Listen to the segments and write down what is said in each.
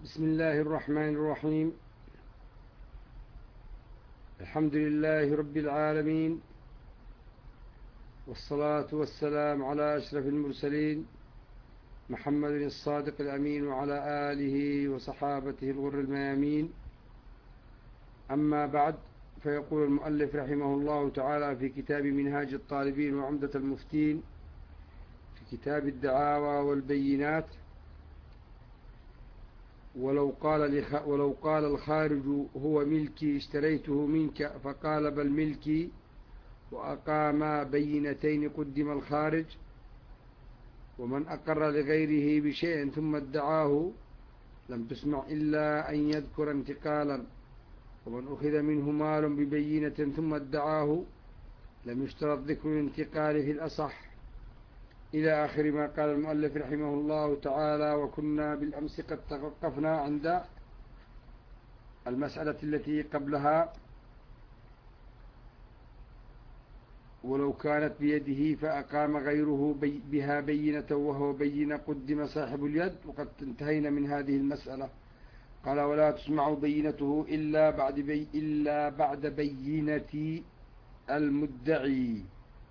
بسم الله الرحمن الرحيم. الحمد لله رب العالمين، والصلاة والسلام على أشرف المرسلين محمد الصادق الأمين وعلى آله وصحابته الغر الميامين. أما بعد، فيقول المؤلف رحمه الله تعالى في كتاب منهاج الطالبين وعمدة المفتين في كتاب الدعاوى والبينات: ولو قال الخارج هو ملكي اشتريته منك، فقال بل ملكي، وأقاما بينتين قدم الخارج. ومن أقر لغيره بشيء ثم ادعاه لم تسمع إلا أن يذكر انتقالا. ومن أخذ منه مال ببينة ثم ادعاه لم يشترط ذكر الانتقال في الأصح، إلى آخر ما قال المؤلف رحمه الله تعالى. وكنا بالأمس قد توقفنا عند المسألة التي قبلها: ولو كانت بيده فأقام غيره بها بينة وهو بينة قدم صاحب اليد. وقد انتهينا من هذه المسألة. قال: ولا تسمع بينته إلا بعد بينة المدعي.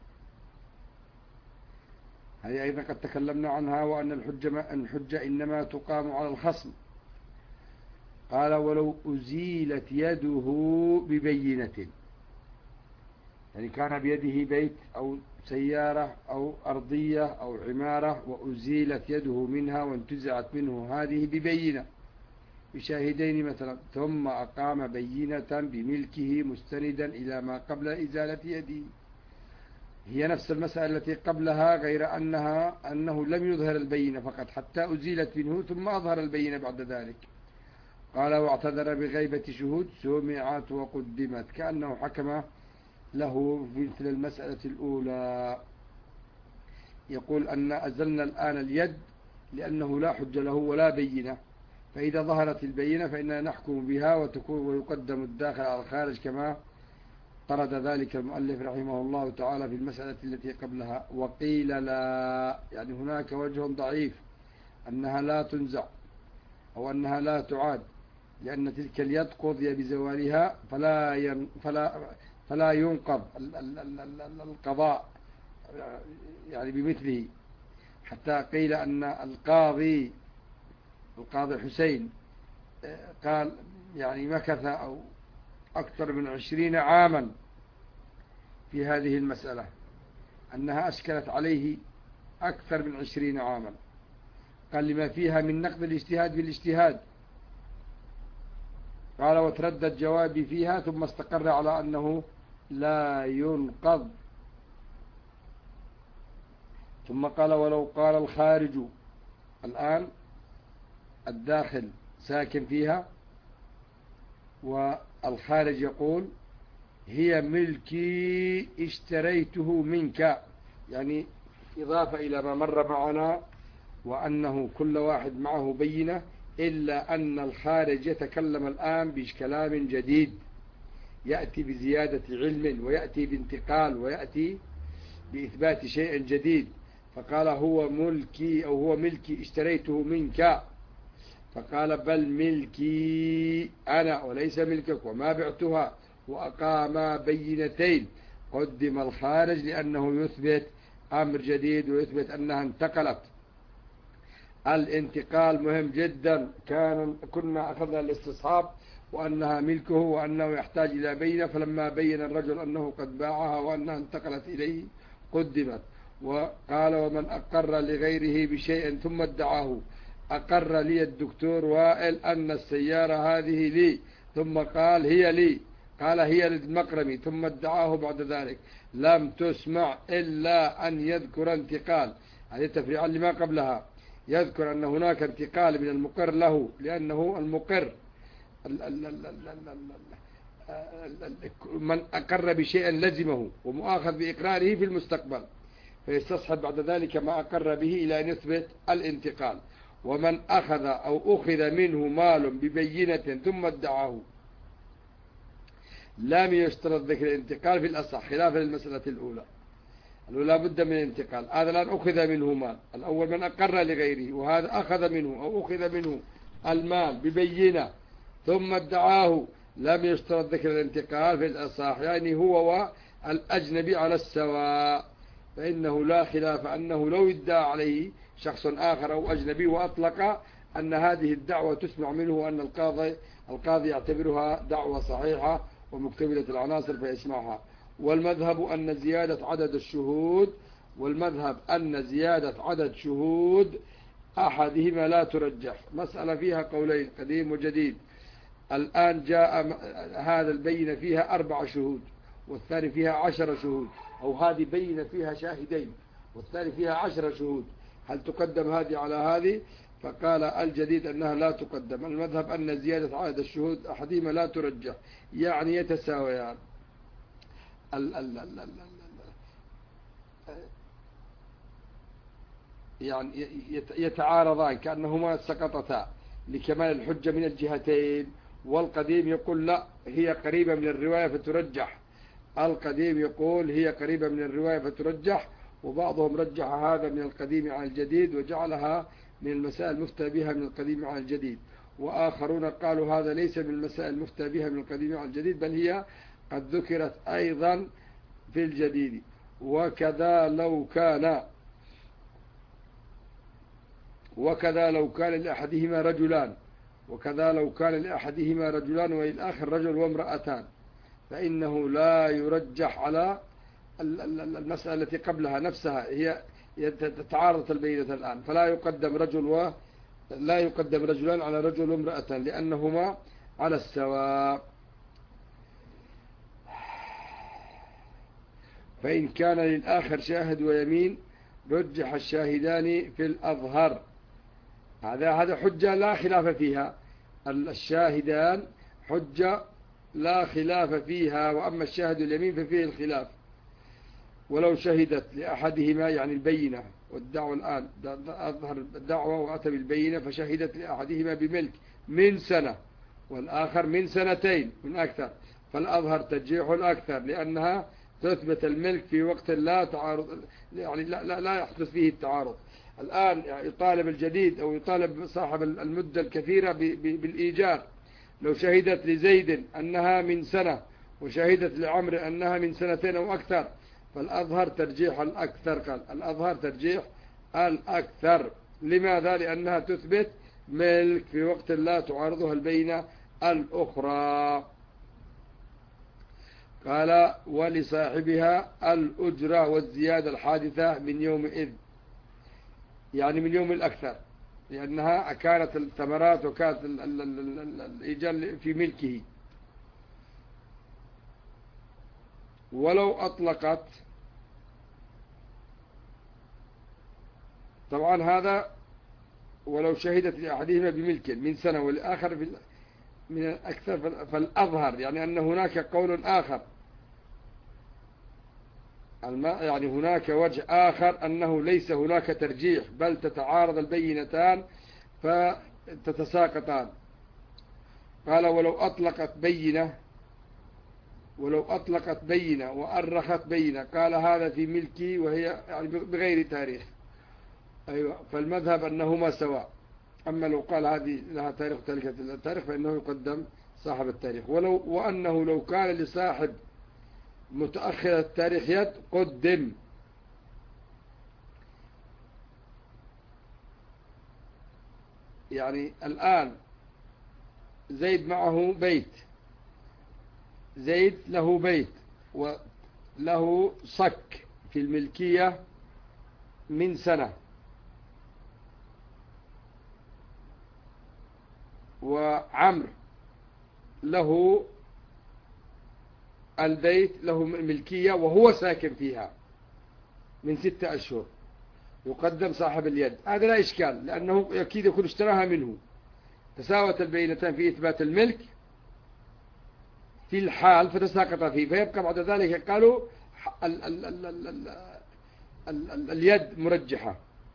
هذه أيضا قد تكلمنا عنها، وأن الحجة إنما تقام على الخصم. قال: ولو أزيلت يده ببينة، يعني كان بيده بيت أو سيارة أو أرضية أو عمارة، وأزيلت يده منها وانتزعت منه هذه ببينة بشاهدين مثلا، ثم أقام بينة بملكه مستندا إلى ما قبل إزالة يده. هي نفس المسألة التي قبلها، غير أنه لم يظهر البينة فقط حتى أزيلت منه، ثم أظهر البينة بعد ذلك. قال: واعتذر بغيبة شهود سمعت وقدمت، كأنه حكم له في مثل المسألة الأولى. يقول أن أزلنا الآن اليد لأنه لا حج له ولا بينة، فإذا ظهرت البينة فإننا نحكم بها ويقدم الداخل على الخارج، كما طرد ذلك المؤلف رحمه الله تعالى في المسألة التي قبلها. وقيل لا، يعني هناك وجه ضعيف أنها لا تنزع أو أنها لا تعاد، لأن تلك اليد قضي بزوالها فلا ينقض القضاء يعني بمثله. حتى قيل أن القاضي حسين قال يعني مكث أو أكثر من 20 عاما في هذه المسألة، أنها أشكلت عليه أكثر من 20 عاما. قال: لما فيها من نقض الاجتهاد بالاجتهاد. قال: وتردد جوابي فيها ثم استقر على أنه لا ينقض. ثم قال: ولو قال الخارج، الآن الداخل ساكن فيها والخارج يقول: هي ملكي اشتريته منك، يعني إضافة إلى ما مر معنا، وأنه كل واحد معه بينة، إلا أن الخارج يتكلم الآن بكلام جديد، يأتي بزيادة علم ويأتي بانتقال ويأتي بإثبات شيء جديد. فقال: هو ملكي أو هو ملكي اشتريته منك، فقال: بل ملكي أنا وليس ملكك وما بعتها. وأقام بينتين قدم الخارج لأنه يثبت أمر جديد ويثبت أنها انتقلت. الانتقال مهم جدا. كنا أخذنا الاستصحاب وأنها ملكه وأنه يحتاج إلى بينة، فلما بين الرجل أنه قد باعها وأنها انتقلت إليه قدمت. وقال: ومن أقر لغيره بشيء ثم ادعاه. أقر لي الدكتور وائل أن السيارة هذه لي، ثم قال هي لي، قال هي للمقرمي، ثم ادعاه بعد ذلك. لم تسمع إلا أن يذكر انتقال. هذه تفريعا لما قبلها، يذكر أن هناك انتقال من المقر له، لأنه المقر من أقر بشيء لزمه ومؤاخذ بإقراره في المستقبل، فيستصحب بعد ذلك ما أقر به إلى أن يثبت الانتقال. ومن أخذ أو أخذ منه مال ببينة ثم ادعاه لم يشترط ذكر الانتقال في الأصح، خلافا للمسألة الأولى. لا بد من الانتقال. هذا الآن أخذ منه مال، الأول من أقر لغيره، وهذا أخذ منه أو أخذ منه المال ببينة ثم ادعاه لم يشترط ذكر الانتقال في الأصح، يعني هو والأجنبي على السواء، فإنه لا خلاف أنه لو ادعى عليه شخص آخر أو أجنبي وأطلق أن هذه الدعوة تسمع منه أن القاضي يعتبرها دعوة صحيحة ومكتملة العناصر فيسمعها. والمذهب أن زيادة عدد شهود أحدهما لا ترجح. مسألة فيها قولين قديم وجديد. الآن جاء هذا البينة فيها 4 شهود والثاني فيها 10 شهود، أو هذه بينة فيها شاهدين والثاني فيها 10 شهود، هل تقدم هذه على هذه؟ فقال الجديد أنها لا تقدم. المذهب أن زيادة عدد الشهود أحدهما لا ترجح، يعني يتساويان. يعني يتعارضان كأنهما سقطتا لكمال الحجة من الجهتين. والقديم يقول لا، هي قريبة من الرواية فترجح. القديم يقول هي قريبة من الرواية فترجح، وبعضهم رجح هذا من القديم عن الجديد وجعلها من المسائل المفتى بها من القديم عن الجديد، وآخرون قالوا هذا ليس من المسائل المفتى بها من القديم عن الجديد، بل هي قد ذكرت أيضا في الجديد. وكذا لو كان لأحدهما رجلان وللآخر رجل وامرأتان، فإنه لا يرجح على المسألة التي قبلها نفسها، هي تتعارض البينة الآن، فلا يقدم رجلان على رجل وامرأتان لأنهما على السواء. فإن كان للآخر شاهد ويمين رجح الشاهدان في الأظهر. هذا حجة لا خلاف فيها، الشاهدان حجة لا خلاف فيها، وأما الشاهد اليمين ففيه الخلاف. ولو شهدت لأحدهما، يعني البينة والدعوة الآن أظهر الدعوة وأتى بالبينة، فشهدت لأحدهما بملك من سنة والآخر من 2 من أكثر، فالأظهر ترجيح الأكثر، لأنها تثبت الملك في وقت لا تعارض، يعني لا يحدث فيه التعارض. الآن يطالب الجديد أو يطالب صاحب المدة الكثيرة بالإيجار، لو شهدت لزيد أنها من سنة وشهدت لعمر أنها من 2 أو أكثر، فالأظهر ترجيح الأكثر. قال الأظهر ترجيح الأكثر. لماذا؟ لأنها تثبت ملك في وقت لا تعارضها البينة الأخرى. قال ولصاحبها الأجرة والزيادة الحادثة من يومئذ، يعني من يوم الأكثر، لأنها كانت الثمرات وكانت الإيجار في ملكه. ولو أطلقت، طبعا هذا ولو شهدت لأحدهما بملك من سنة والآخر من الأكثر، فالأظهر يعني أن هناك قول آخر، يعني هناك وجه آخر أنه ليس هناك ترجيح، بل تتعارض البينتان فتتساقطان. قال ولو أطلقت بينة وأرخت بينة، قال هذا في ملكي وهي يعني بغير تاريخ، أيوة، فالمذهب أنهما سواء. أما لو قال هذه لها تاريخ تلك التاريخ فإنه يقدم صاحب التاريخ. وأنه لو كان لصاحب متأخر التاريخ يد قدم. يعني الآن زيد معه بيت، زيد له بيت وله صك في الملكية من سنة، وعمر له البيت له ملكية وهو ساكن فيها من 6 أشهر، يقدم صاحب اليد. هذا لا إشكال، لأنه أكيد يكون اشتراها منه، تساوت البينتان في إثبات الملك في الحال فتساقط فيه، فيبقى بعد ذلك قالوا اليد مرجحة.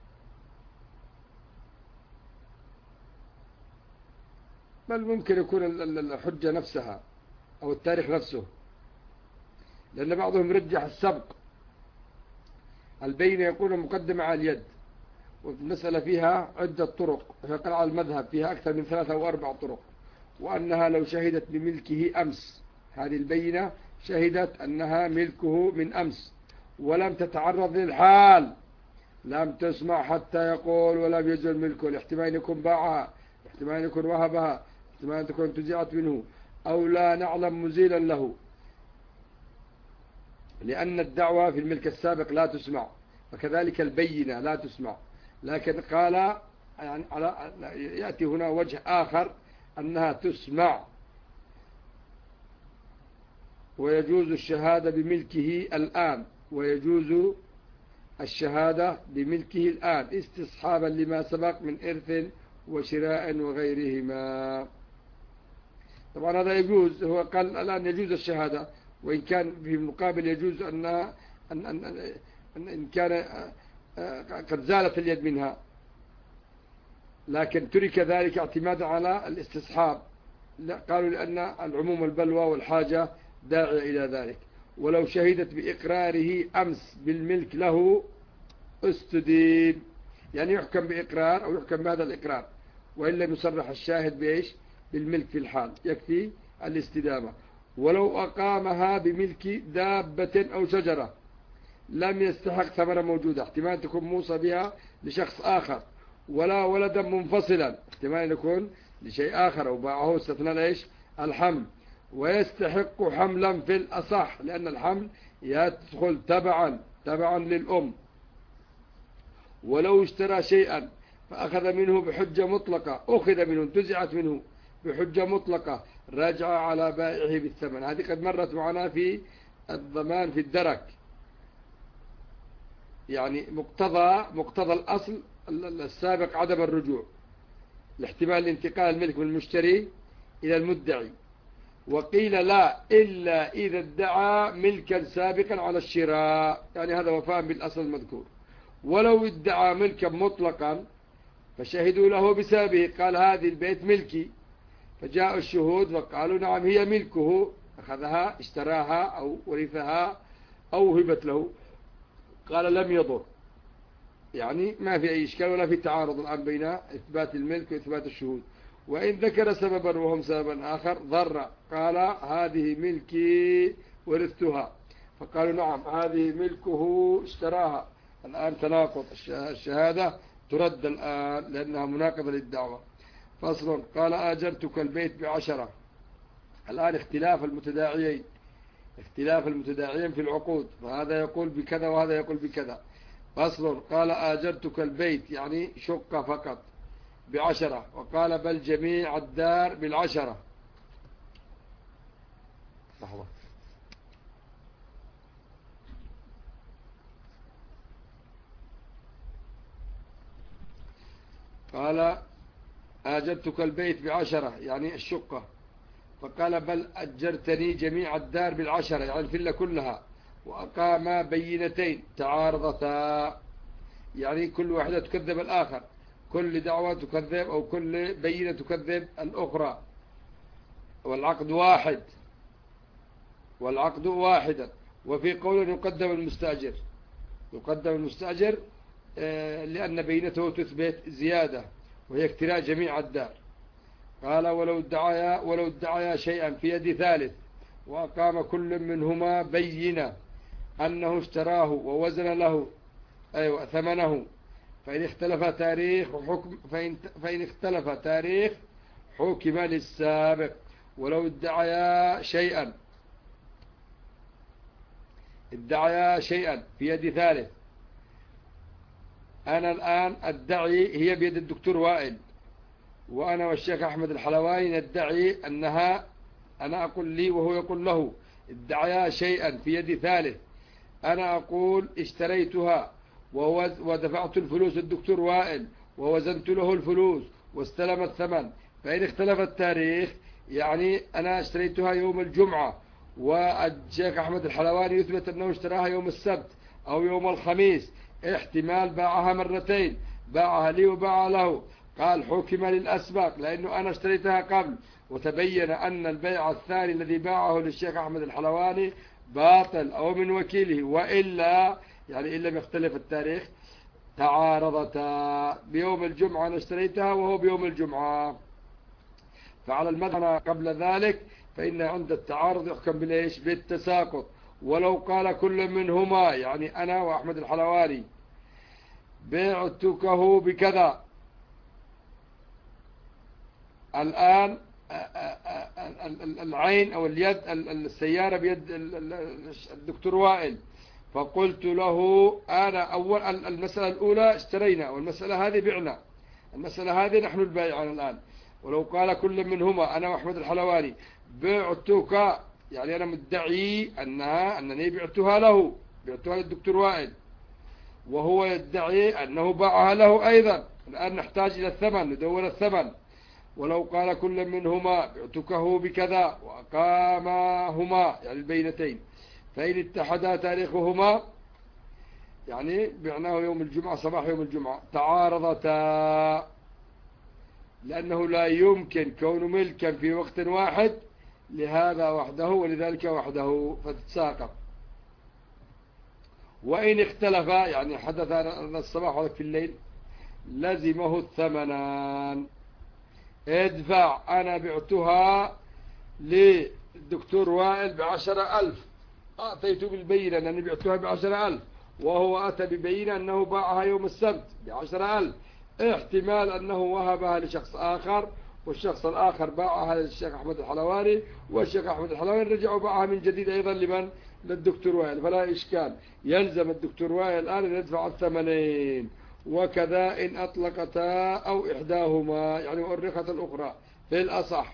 بل ممكن يكون الحجة نفسها أو التاريخ نفسه، لأن بعضهم يرجح السبق، البينة يكون مقدمة على اليد، والمسألة فيها عدة طرق، فقال على المذهب فيها أكثر من 3 أو 4 طرق، وأنها لو شهدت بملكه أمس، هذه البينة شهدت أنها ملكه من أمس ولم تتعرض للحال، لم تسمع حتى يقول ولم يزل ملكه، الاحتمال يكون باعها، احتمال يكون وهبها، احتمال تكون انتزعت منه، أو لا نعلم مزيلا له، لأن الدعوة في الملك السابق لا تسمع، وكذلك البينة لا تسمع. لكن قال يعني يأتي هنا وجه آخر أنها تسمع، ويجوز الشهادة بملكه الآن، ويجوز الشهادة بملكه الآن استصحابا لما سبق من إرث وشراء وغيرهما. طبعا هذا يجوز، هو قال الآن يجوز الشهادة، وإن كان في المقابل يجوز إن كان قد زالت اليد منها، لكن ترك ذلك اعتمادا على الاستصحاب، قالوا لأن العموم البلوى والحاجة داعي إلى ذلك. ولو شهدت بإقراره أمس بالملك له استديم، يعني يحكم بإقرار أو يحكم بهذا الإقرار، وإن لم يصرح الشاهد بإيش؟ بالملك في الحال، يكفي الاستدامة. ولو أقامها بملك دابة أو شجرة لم يستحق ثمرة موجودة، احتمال تكون موصى بها لشخص آخر، ولا ولدا منفصلا، احتمال يكون لشيء آخر، أو باعه استثناء إيش؟ الحمل، ويستحق حملا في الأصح، لأن الحمل يدخل تبعا للأم. ولو اشترى شيئا فأخذ منه بحجة مطلقة، أخذ منه انتزعت منه بحجة مطلقة، رجع على بائعه بالثمن. هذه قد مرت معنا في الضمان في الدرك، يعني مقتضى الأصل السابق عدم الرجوع، لاحتمال انتقال الملك من المشتري إلى المدعي. وقيل لا إلا إذا ادعى ملكا سابقا على الشراء، يعني هذا وفاء بالأصل المذكور. ولو ادعى ملكا مطلقا فشهدوا له بسببه، قال هذه البيت ملكي، فجاء الشهود وقالوا نعم هي ملكه، أخذها اشتراها أو ورثها أو هبت له، قال لم يضر، يعني ما في أي إشكال ولا في تعارض الآن بين إثبات الملك وإثبات الشهود. وإن ذكر سببا وهم سببا آخر ضر، قال هذه ملكي ورثتها، فقالوا نعم هذه ملكه اشتراها، الآن تناقض، الشهادة ترد الآن لأنها مناقضة للدعوة. فصل. قال آجرتك البيت ب10، الآن اختلاف المتداعيين في العقود، فهذا يقول بكذا وهذا يقول بكذا. فصل. قال آجرتك البيت يعني شقة فقط ب10، وقال بل جميع الدار بال10. لحظة. قال آجرتك البيت ب10 يعني الشقة، فقال بل أجرتني جميع الدار بال10 يعني الفلة كلها، وأقام بينتين تعارضتا، يعني كل واحدة تكذب الآخر، كل دعوة تكذب أو كل بينة تكذب الأخرى، والعقد واحدا. وفي قول يقدم المستأجر لأن بينته تثبت زيادة وهي اكتراء جميع الدار. قال ولو ادعيا شيئا في يد ثالث وأقام كل منهما بينة أنه اشتراه ووزن له ثمنه، فإن اختلف تاريخ حكم للسابق. ولو ادعيا شيئا في يد ثالث، أنا الآن أدعي هي بيد الدكتور وائل، وأنا والشيخ أحمد الحلواني ندعي أنها، أنا أقول لي وهو يقول له، ادعيا شيئا في يد ثالث، أنا أقول اشتريتها ودفعت الفلوس للدكتور وائل ووزنت له الفلوس واستلم الثمن، فإن اختلف التاريخ يعني أنا اشتريتها يوم الجمعة والشيخ أحمد الحلواني يثبت أنه اشتراها يوم السبت أو يوم الخميس، احتمال باعها مرتين، باعها لي وباعها له، قال حكم للأسبق لأنه أنا اشتريتها قبل، وتبين أن البيع الثاني الذي باعه للشيخ أحمد الحلواني باطل أو من وكيله، وإلا يعني إن لم يختلف التاريخ تعارضتا، بيوم الجمعة أنا اشتريتها وهو بيوم الجمعة، فعلى المذهب قبل ذلك فإن عند التعارض يحكم بالإيش؟ بالتساقط. ولو قال كل منهما، يعني أنا وأحمد الحلواني بعتكه بكذا، الآن العين أو اليد، السيارة بيد الدكتور وائل، فقلت له أنا أول المسألة الأولى اشترينا والمسألة هذه بعنا، المسألة هذه نحن البائعان الآن. ولو قال كل منهما أنا وأحمد الحلواني بعتك، يعني أنا مدعي أنني بعتها له، بعتها للدكتور وائل، وهو يدعي أنه باعها له أيضا، الآن نحتاج إلى الثمن، ندور الثمن. ولو قال كل منهما بعتكه بكذا وأقامهما، يعني البينتين، فإن اتحدا تاريخهما، يعني بعناه يوم الجمعة صباح يوم الجمعة، تعارضتا، لأنه لا يمكن كون ملكا في وقت واحد لهذا وحده ولذلك وحده، فتتساقط. وإن اختلفا، يعني حدث الصباح وفي الليل، لزمه الثمنان. ادفع، أنا بعتها للدكتور وائل ب10,000، أعطيت بالبينة أنني بعتها ب10,000، وهو أتى ببينة أنه باعها يوم السبت ب10,000، احتمال أنه وهبها لشخص آخر، والشخص الآخر باعها للشيخ أحمد الحلواني، والشيخ أحمد الحلواني رجع وباعها من جديد أيضا لمن؟ للدكتور وائل، فلا إشكال، يلزم الدكتور وائل الآن أن يدفع الثمنين. وكذا إن أطلقتا أو إحداهما، يعني وأرخت الأخرى في الأصح،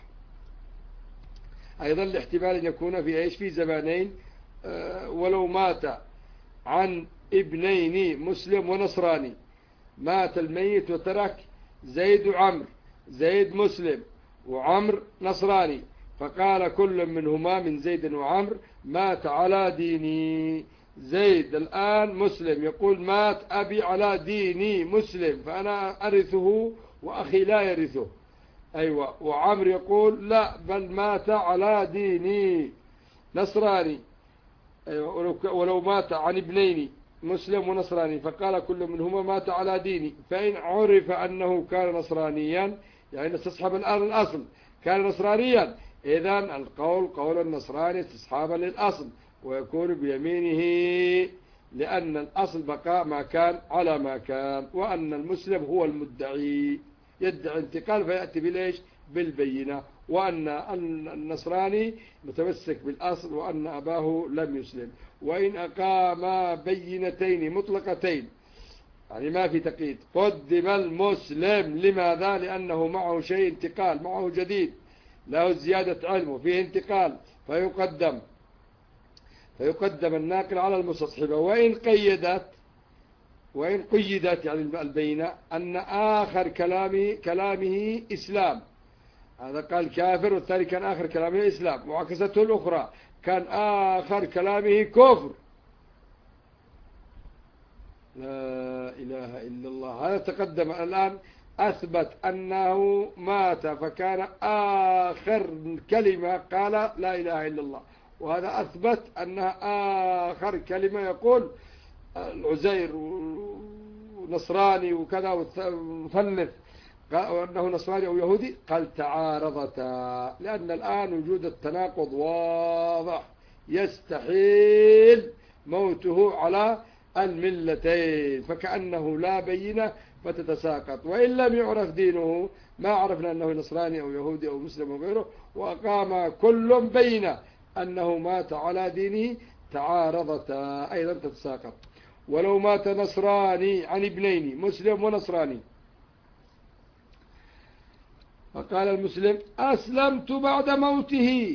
أيضا الاحتمال أن يكون في إيش؟ في زمانين. ولو مات عن ابنين مسلم ونصراني، مات الميت وترك زيد وعمر، زيد مسلم وعمر نصراني، فقال كل منهما من زيد وعمر مات على ديني. زيد الآن مسلم يقول مات أبي على ديني مسلم، فأنا أرثه وأخي لا يرثه. أيوة. وعمر يقول لا، بل مات على ديني نصراني. أيوة. ولو مات عن ابنين مسلم ونصراني، فقال كل منهما مات على ديني، فإن عرف أنه كان نصرانيا، يعني استصحب الآن الأصل، كان نصرانيا، إذن القول قول النصراني استصحابا للأصل، ويكون بيمينه، لأن الأصل بقاء ما كان على ما كان، وأن المسلم هو المدعي يدعي انتقال فيأتي بالإيش؟ بالبينة، وأن النصراني متمسك بالأصل وأن أباه لم يسلم. وإن أقام بينتين مطلقتين، يعني ما في تقييد، قدم المسلم. لماذا؟ لأنه معه شيء انتقال، معه جديد، له زيادة علم وفيه انتقال، فيقدم الناقل على المستصحبة. وإن قيدت يعني البينة أن آخر كلامه إسلام، هذا قال كافر والثاني كان آخر كلامه إسلام، وعكسته الأخرى كان آخر كلامه كفر. لا إله إلا الله. هذا تقدم الآن، أثبت أنه مات فكان آخر كلمة قال لا إله إلا الله، وهذا أثبت أنها آخر كلمة يقول العزير ونصراني وكذا وثلث، وأنه نصراني أو يهودي. قال تعارضتا، لأن الآن وجود التناقض واضح، يستحيل موته على الملتين، فكأنه لا بينة فتتساقط. وإن لم يعرف دينه، ما عرفنا أنه نصراني أو يهودي أو مسلم أو غيره، وأقام كل بينة أنه مات على دينه، تعارضتا أيضا تتساقط. ولو مات نصراني عن ابنين مسلم ونصراني، فقال المسلم أسلمت بعد موته،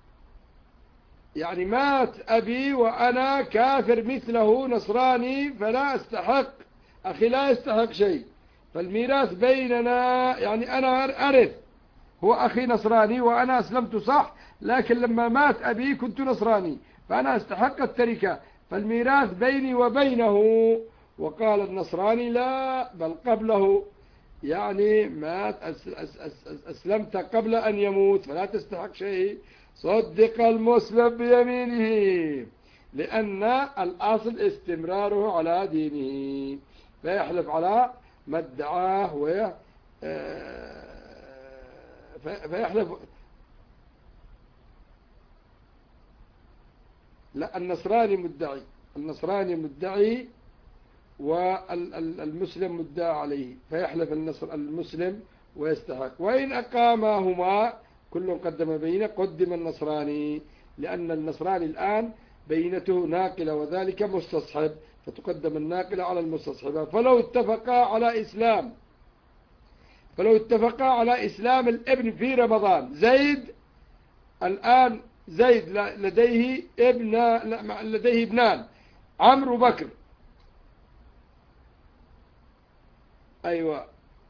يعني مات أبي وأنا كافر مثله نصراني، فلا أستحق، أخي لا يستحق شيء، فالميراث بيننا، يعني أنا أرث، هو أخي نصراني وأنا أسلمت صح، لكن لما مات أبي كنت نصراني، فأنا أستحق التركة، فالميراث بيني وبينه. وقال النصراني لا، بل قبله، يعني مات أسلمت قبل أن يموت فلا تستحق شيء. صدق المسلم بيمينه، لأن الأصل استمراره على دينه، فيحلف على ما ادعاه فيحلف. لا، النصراني مدعي والمسلم مدعى عليه، فيحلف المسلم ويستحق. وإن أقامهما كل قدم بينه قدم النصراني، لأن النصراني الآن بينته ناقلة وذلك مستصحب، فتقدم الناقلة على المستصحبة. فلو اتفقا على إسلام الابن في رمضان، الآن زيد لديه ابنان، عمرو وبكر. أيوة.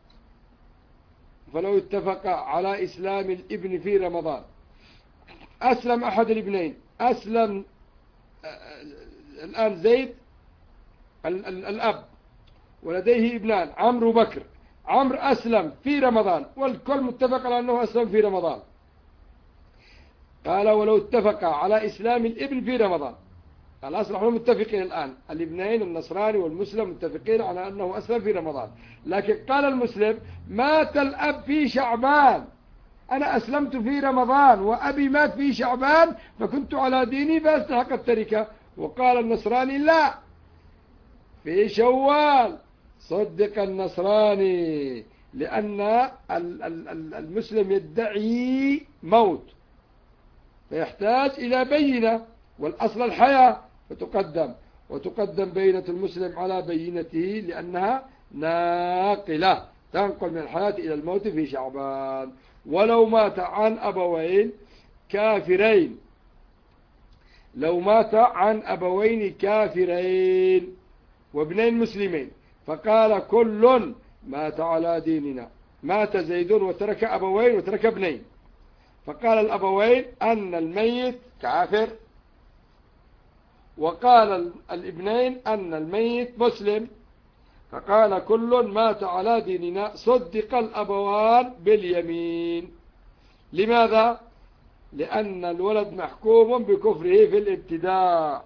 فلو اتفق على إسلام الابن في رمضان، أسلم أحد الابنين، أسلم الآن زيد الأب ولديه ابنان عمرو وبكر. عمرو أسلم في رمضان والكل متفق على أنه أسلم في رمضان. قال ولو اتفق على إسلام الابن في رمضان، الأصل نحن متفقين الآن، الابنين النصراني والمسلم متفقين على أنه أسلم في رمضان. لكن قال المسلم مات الأب في شعبان، أنا أسلمت في رمضان وأبي مات في شعبان فكنت على ديني فأستحق التركة. وقال النصراني لا، في شوال. صدق النصراني، لأن المسلم يدعي موت فيحتاج إلى بينة، والأصل الحياة، وتقدم بينة المسلم على بينته لأنها ناقلة تنقل من الحياة إلى الموت في شعبان. ولو مات عن أبوين كافرين، لو مات عن أبوين كافرين وابنين مسلمين، فقال كل مات على ديننا، مات زيد وترك أبوين وترك ابنين، فقال الأبوين أن الميت كافر، وقال الابنين أن الميت مسلم، فقال كل مات على ديننا، صدق الأبوان باليمين. لماذا؟ لأن الولد محكوم بكفره في الابتداء،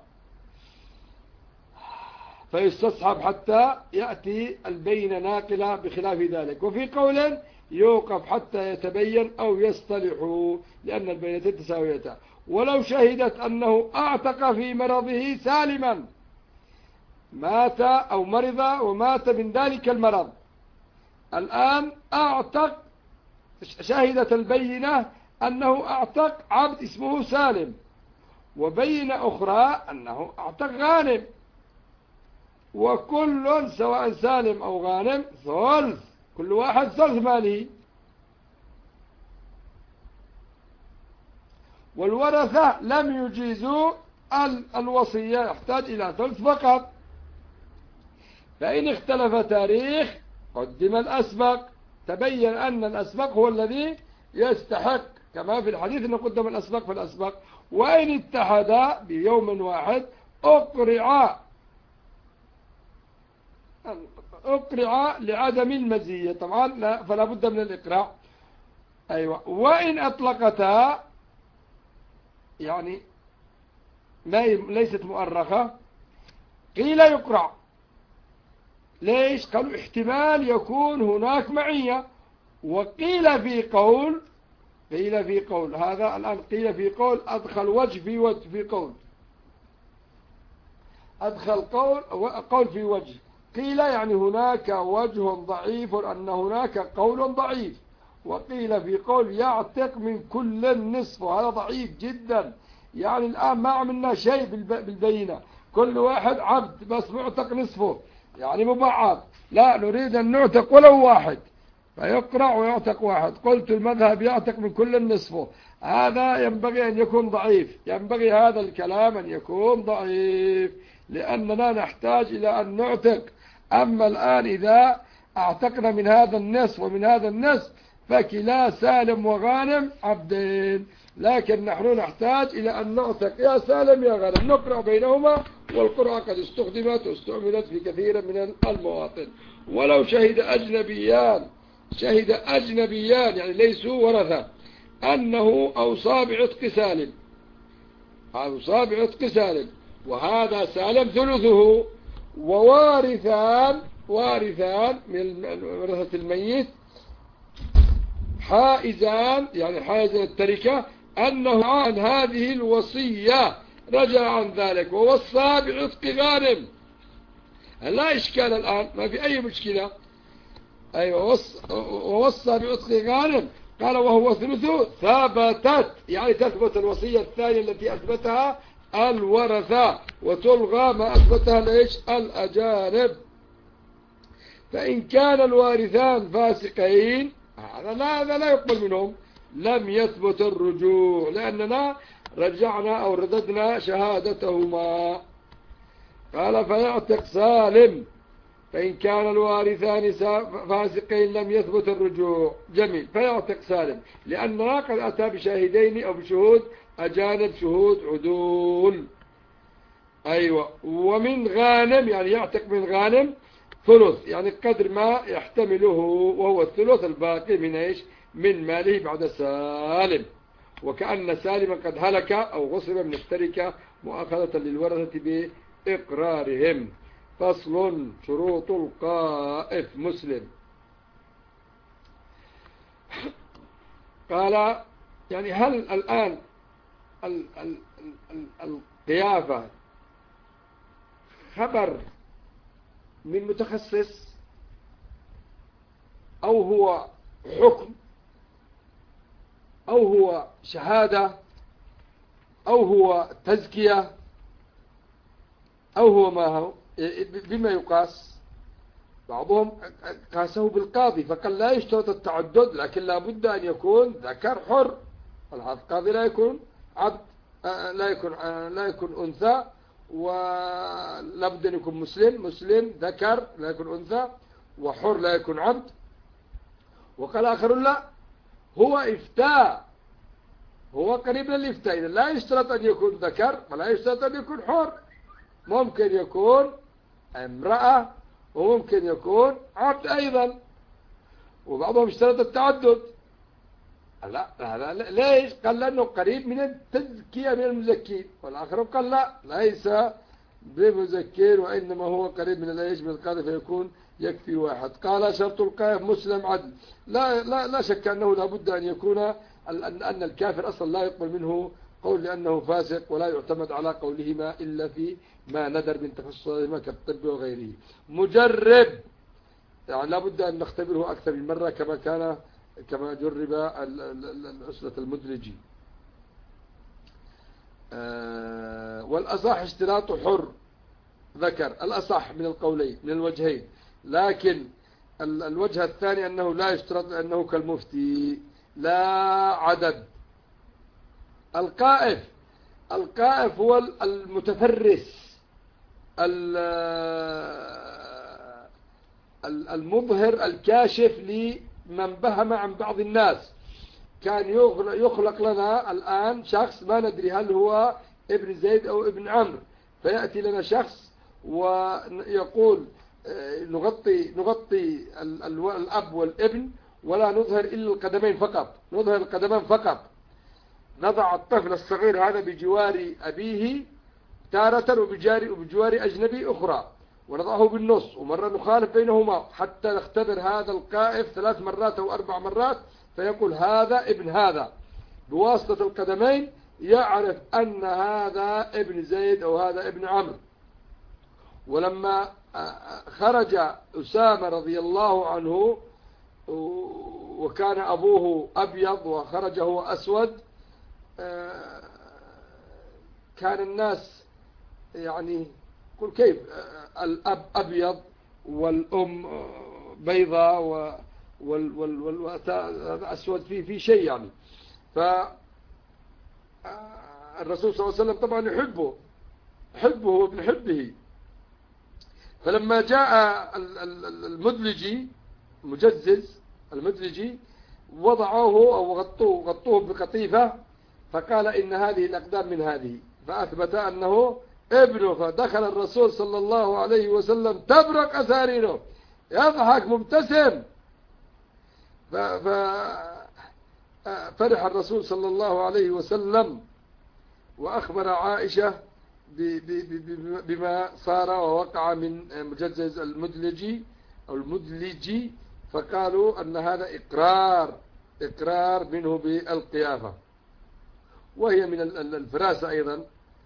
فيستصحب حتى يأتي البينة ناقلة بخلاف ذلك. وفي قول يوقف حتى يتبين أو يصطلحوا، لأن البينتين تساويتان. ولو شهدت أنه أعتق في مرضه سالما، مات أو مرض ومات من ذلك المرض، الآن أعتق، شهدت البينة أنه أعتق عبد اسمه سالم، وبينة أخرى أنه أعتق غانم، وكل سواء سالم أو غانم ثلث، كل واحد ثلث ماله. والورثة لم يجيزوا الوصية، يحتاج إلى ثلث فقط. فإن اختلف تاريخ قدم الأسبق، تبين أن الأسبق هو الذي يستحق، كما في الحديث أنه قدم الأسبق في الأسبق. وإن اتحدا بيوم واحد أقرع لعدم المزية، طبعا لا، فلا بد من الإقراع. أيوة. وإن أطلقتا يعني ليست مؤرخة، قيل يقرع. ليش؟ قالوا احتمال يكون هناك معية. وقيل في قول هذا الآن، قيل في قول أدخل وجه في قول، أدخل قول في وجه. قيل يعني هناك وجه ضعيف، أن هناك قول ضعيف. وقيل في قول يعتق من كل نصف، هذا ضعيف جدا. يعني الآن ما عملنا شيء بالبينة، كل واحد عبد بس معتق نصفه، يعني مبعض. لا، نريد أن نعتق ولو واحد، فيقرع ويعتق واحد. قلت المذهب يعتق من كل نصفه، هذا ينبغي أن يكون ضعيف، ينبغي هذا الكلام أن يكون ضعيف، لأننا نحتاج إلى أن نعتق. أما الآن إذا اعتقنا من هذا النصف ومن هذا النصف، فكلا سالم وغانم عبدين. لكن نحن نحتاج إلى أن نعتق يا سالم يا غانم، نقرأ بينهما، والقرأة قد استخدمت واستعملت في كثير من المواطن. ولو شهد أجنبيان يعني ليسوا ورثة، أنه أوصى بعتق سالم، وهذا سالم ثلثه، ووارثان وارثان من ورثة الميت حائزان، يعني حائزا التركة، أنه عن هذه الوصية رجع عن ذلك ووصى بعتق غانم. لا إشكال الآن، ما في أي مشكلة. أيوة، ووصى بعتق غانم. قال وهو ثلثه ثبتت، يعني تثبت الوصية الثانية التي أثبتها الورثة، وتلغى ما أثبتها ليش الأجانب. فإن كان الوارثان فاسقين هذا لا يقبل منهم، لم يثبت الرجوع، لأننا رجعنا أو رددنا شهادتهما. قال فيعتق سالم. فإن كان الوارثان فاسقين لم يثبت الرجوع. جميل، فيعتق سالم، لأننا قد أتى بشاهدين أو بشهود أجانب، شهود عدول. أيوة. ومن غانم، يعني يعتق من غانم ثلث، يعني قدر ما يحتمله، وهو الثلث الباقي من إيش؟ من ماله بعد سالم. وكأن سالما قد هلك أو غصب من التركة مؤاخذة للورثة بإقرارهم. فصل. شروط القائف. مسلم قال يعني هل الآن القيافة خبر من متخصص، أو هو حكم، أو هو شهادة، أو هو تزكية، أو هو ما هو؟ بما يقاس؟ بعضهم قاسه بالقاضي فقال لا يشترط التعدد، لكن لا بد أن يكون ذكر حر. القاضي لا يكون عبد، لا يكون أنثى، ولا بد أن يكون مسلم ذكر لا يكون أنثى، وحر لا يكون عبد. وقال آخر لا، هو إفتاء، هو قريب للإفتاء، إذا لا يشترط أن يكون ذكر ولا يشترط أن يكون حر، ممكن يكون امرأة وممكن يكون عبد أيضا. وبعضهم اشترط التعدد. لا ليش؟ قال لأنه قريب من التزكية من المزكين، والآخر قال لا ليس بمزكين، وإنما هو قريب من الإيش؟ من القاضي، فيكون يكفي واحد. قال شرط القائف مسلم عدل. لا شك أنه لا بد أن يكون أن الكافر أصلا لا يقبل منه قول لأنه فاسق، ولا يعتمد على قولهما إلا في ما ندر من تخصصهما كالطب وغيره. مجرب، يعني لا بد أن نختبره أكثر من مرة كما جرب الأسرة المدلجي. والأصح اشتراط حر ذكر، الأصح من القولين من الوجهين، لكن الوجه الثاني أنه لا يشترط لأنه كالمفتي لا عدد. القائف هو المتفرس المظهر الكاشف لمن بهم عن بعض الناس. كان يخلق لنا الآن شخص ما ندري هل هو ابن زيد أو ابن عمرو، فيأتي لنا شخص ويقول نغطي الأب والابن ولا نظهر إلا القدمين فقط، نظهر القدمان فقط، نضع الطفل الصغير هذا بجوار أبيه تارة وبجوار أجنبي أخرى، ونضعه بالنص، ومرة نخالف بينهما حتى نختبر هذا القائف 3 مرات أو 4 مرات، فيقول هذا ابن هذا بواسطة القدمين، يعرف أن هذا ابن زيد أو هذا ابن عمرو. ولما خرج أسامة رضي الله عنه وكان أبوه أبيض وخرج هو أسود، كان الناس يعني قل كيف الأب أبيض والأم بيضاء والأسود في شيء يعني. فالرسول صلى الله عليه وسلم طبعا يحبه وابن حبه. فلما جاء المدلجي المدلجي وضعوه أو غطوه بقطيفة، فقال إن هذه الأقدام من هذه، فأثبت أنه ابنه. فدخل الرسول صلى الله عليه وسلم تبرق أسارينه، يضحك مبتسم. فرح الرسول صلى الله عليه وسلم وأخبر عائشة بما صار ووقع من مجزز المدلجي، أو المدلج، فقالوا أن هذا إقرار منه بالقيافة، وهي من الفراسة أيضا.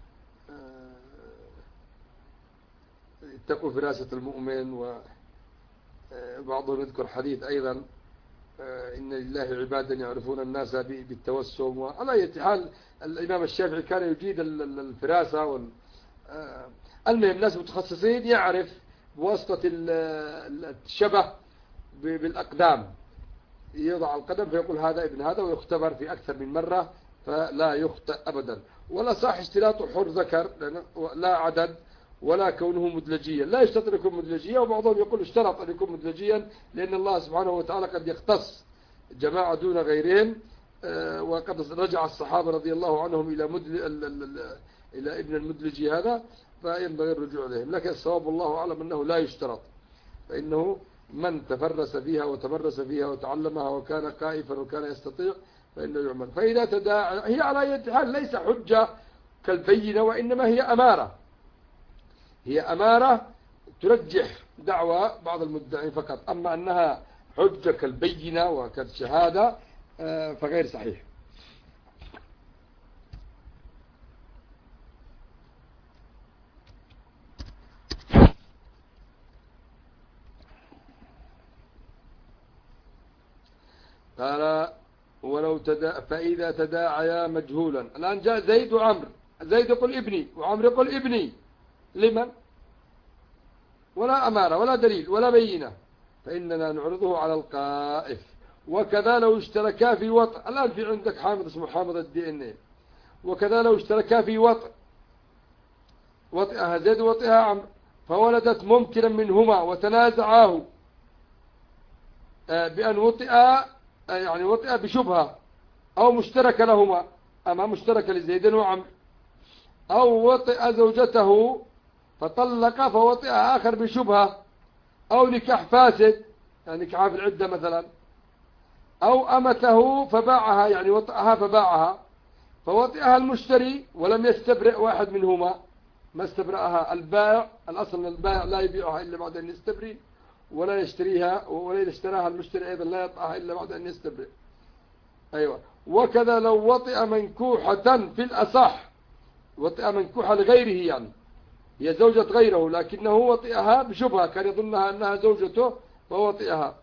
اتقوا فراسة المؤمن. وبعضهم يذكر حديث أيضا إن لله عبادا يعرفون الناس بالتوسم. وعلى أي حال الإمام الشافعي كان يجيد الفراسة المهم الناس متخصصين يعرف بواسطة الشبه بالأقدام، يضع القدم فيقول هذا ابن هذا، ويختبر في أكثر من مرة فلا يخطئ أبدا. ولا صح اشتراط حر ذكر لا عدد، ولا كونه مدلجيا، لا يشترط أن يكون مدلجيا. وبعضهم يقول اشترط أن يكون مدلجيا لأن الله سبحانه وتعالى قد يختص جماعة دون غيرهم. وقد رجع الصحابة رضي الله عنهم إلى ابن المدلجي هذا، فينبغي الرجوع إليهم. لكن الصواب الله أعلم أنه لا يشترط، فإنه من تفرس فيها وتمرس فيها وتعلمها وكان قائفا وكان يستطيع فإنه يعمل. فإذا تداعى، هي على أي حال ليس حجة كالبينة، وإنما هي أمارة، هي أمارة ترجح دعوى بعض المدعين فقط. أما أنها حجة كالبينة وكالشهادة فغير صحيح. قال ولو فإذا تداعيا مجهولا. الآن جاء زيد وعمر، زيد يقول ابني وعمر يقول ابني، لمن؟ ولا أمارة ولا دليل ولا بينة، فإننا نعرضه على القائف. وكذا لو اشتركا في وطء، الآن في عندك حامض اسمه حامض الدي ان ايه، وكذا لو اشتركا في وطئها زيد وطئها عمر، فولدت ممكنا منهما وتنازعاه بأن وطئ بشبهة، أو مشترك لهما، أما مشترك لزيد وعمر، أو وطئ زوجته فطلق فوطئها آخر بشبهة، أو نكاح فاسد يعني نكاح في العدة مثلا، أو أمته فباعها يعني وطئها فباعها، فوطئها المشتري ولم يستبرئ واحد منهما، ما استبرأها البائع، الأصل البائع لا يبيعها إلا بعد أن يستبرئ، ولا يشتريها، ولا اشتراها المشتري أيضا لا يطأها إلا بعد أن يستبرئ. أيوة. وكذا لو وطئ منكوحة في الأصح، وطئ منكوحة لغيره يعني هي زوجة غيره، لكنه وطئها بشبهة، كان يظنها أنها زوجته فوطئها،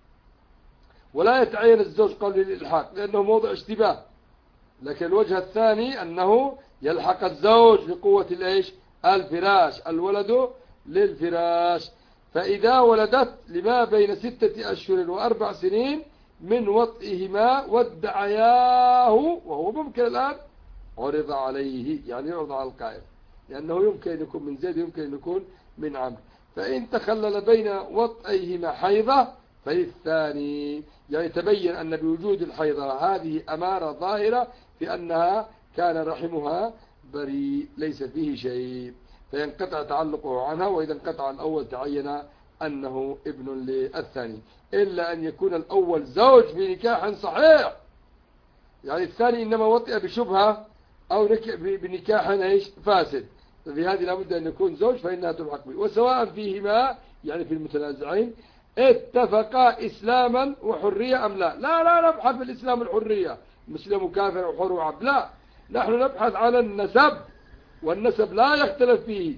ولا يتعين الزوج قول للإلحاق لأنه موضع اشتباه. لكن الوجه الثاني أنه يلحق الزوج لقوة الفراش، الولد للفراش. فإذا ولدت لما بين 6 أشهر و4 سنين من وطئهما وادعياه وهو ممكن الآن، عرض عليه يعني يعرض على القائم، لأنه يمكن أن يكون من زيد يمكن أن يكون من عمرو. فإن تخلل بين وطئيهما حيضة فللثاني، يعني تبين أن بوجود الحيضة هذه أمارة ظاهرة في أنها كان رحمها بريء ليس فيه شيء، فينقطع تعلقه عنها. وإذا انقطع الأول تعين أنه ابن للثاني، إلا أن يكون الأول زوج بنكاح صحيح، يعني الثاني إنما وطئ بشبهة أو بنكاح فاسد، ففي هذه لابد أن يكون زوج فإنها تلحق به. وسواء فيهما يعني في المتنازعين اتفقا إسلاما وحرية أم لا. لا نبحث في الإسلام الحرية، مسلم كافر أو حر وعبد، لا، نحن نبحث على النسب، والنسب لا يختلف فيه،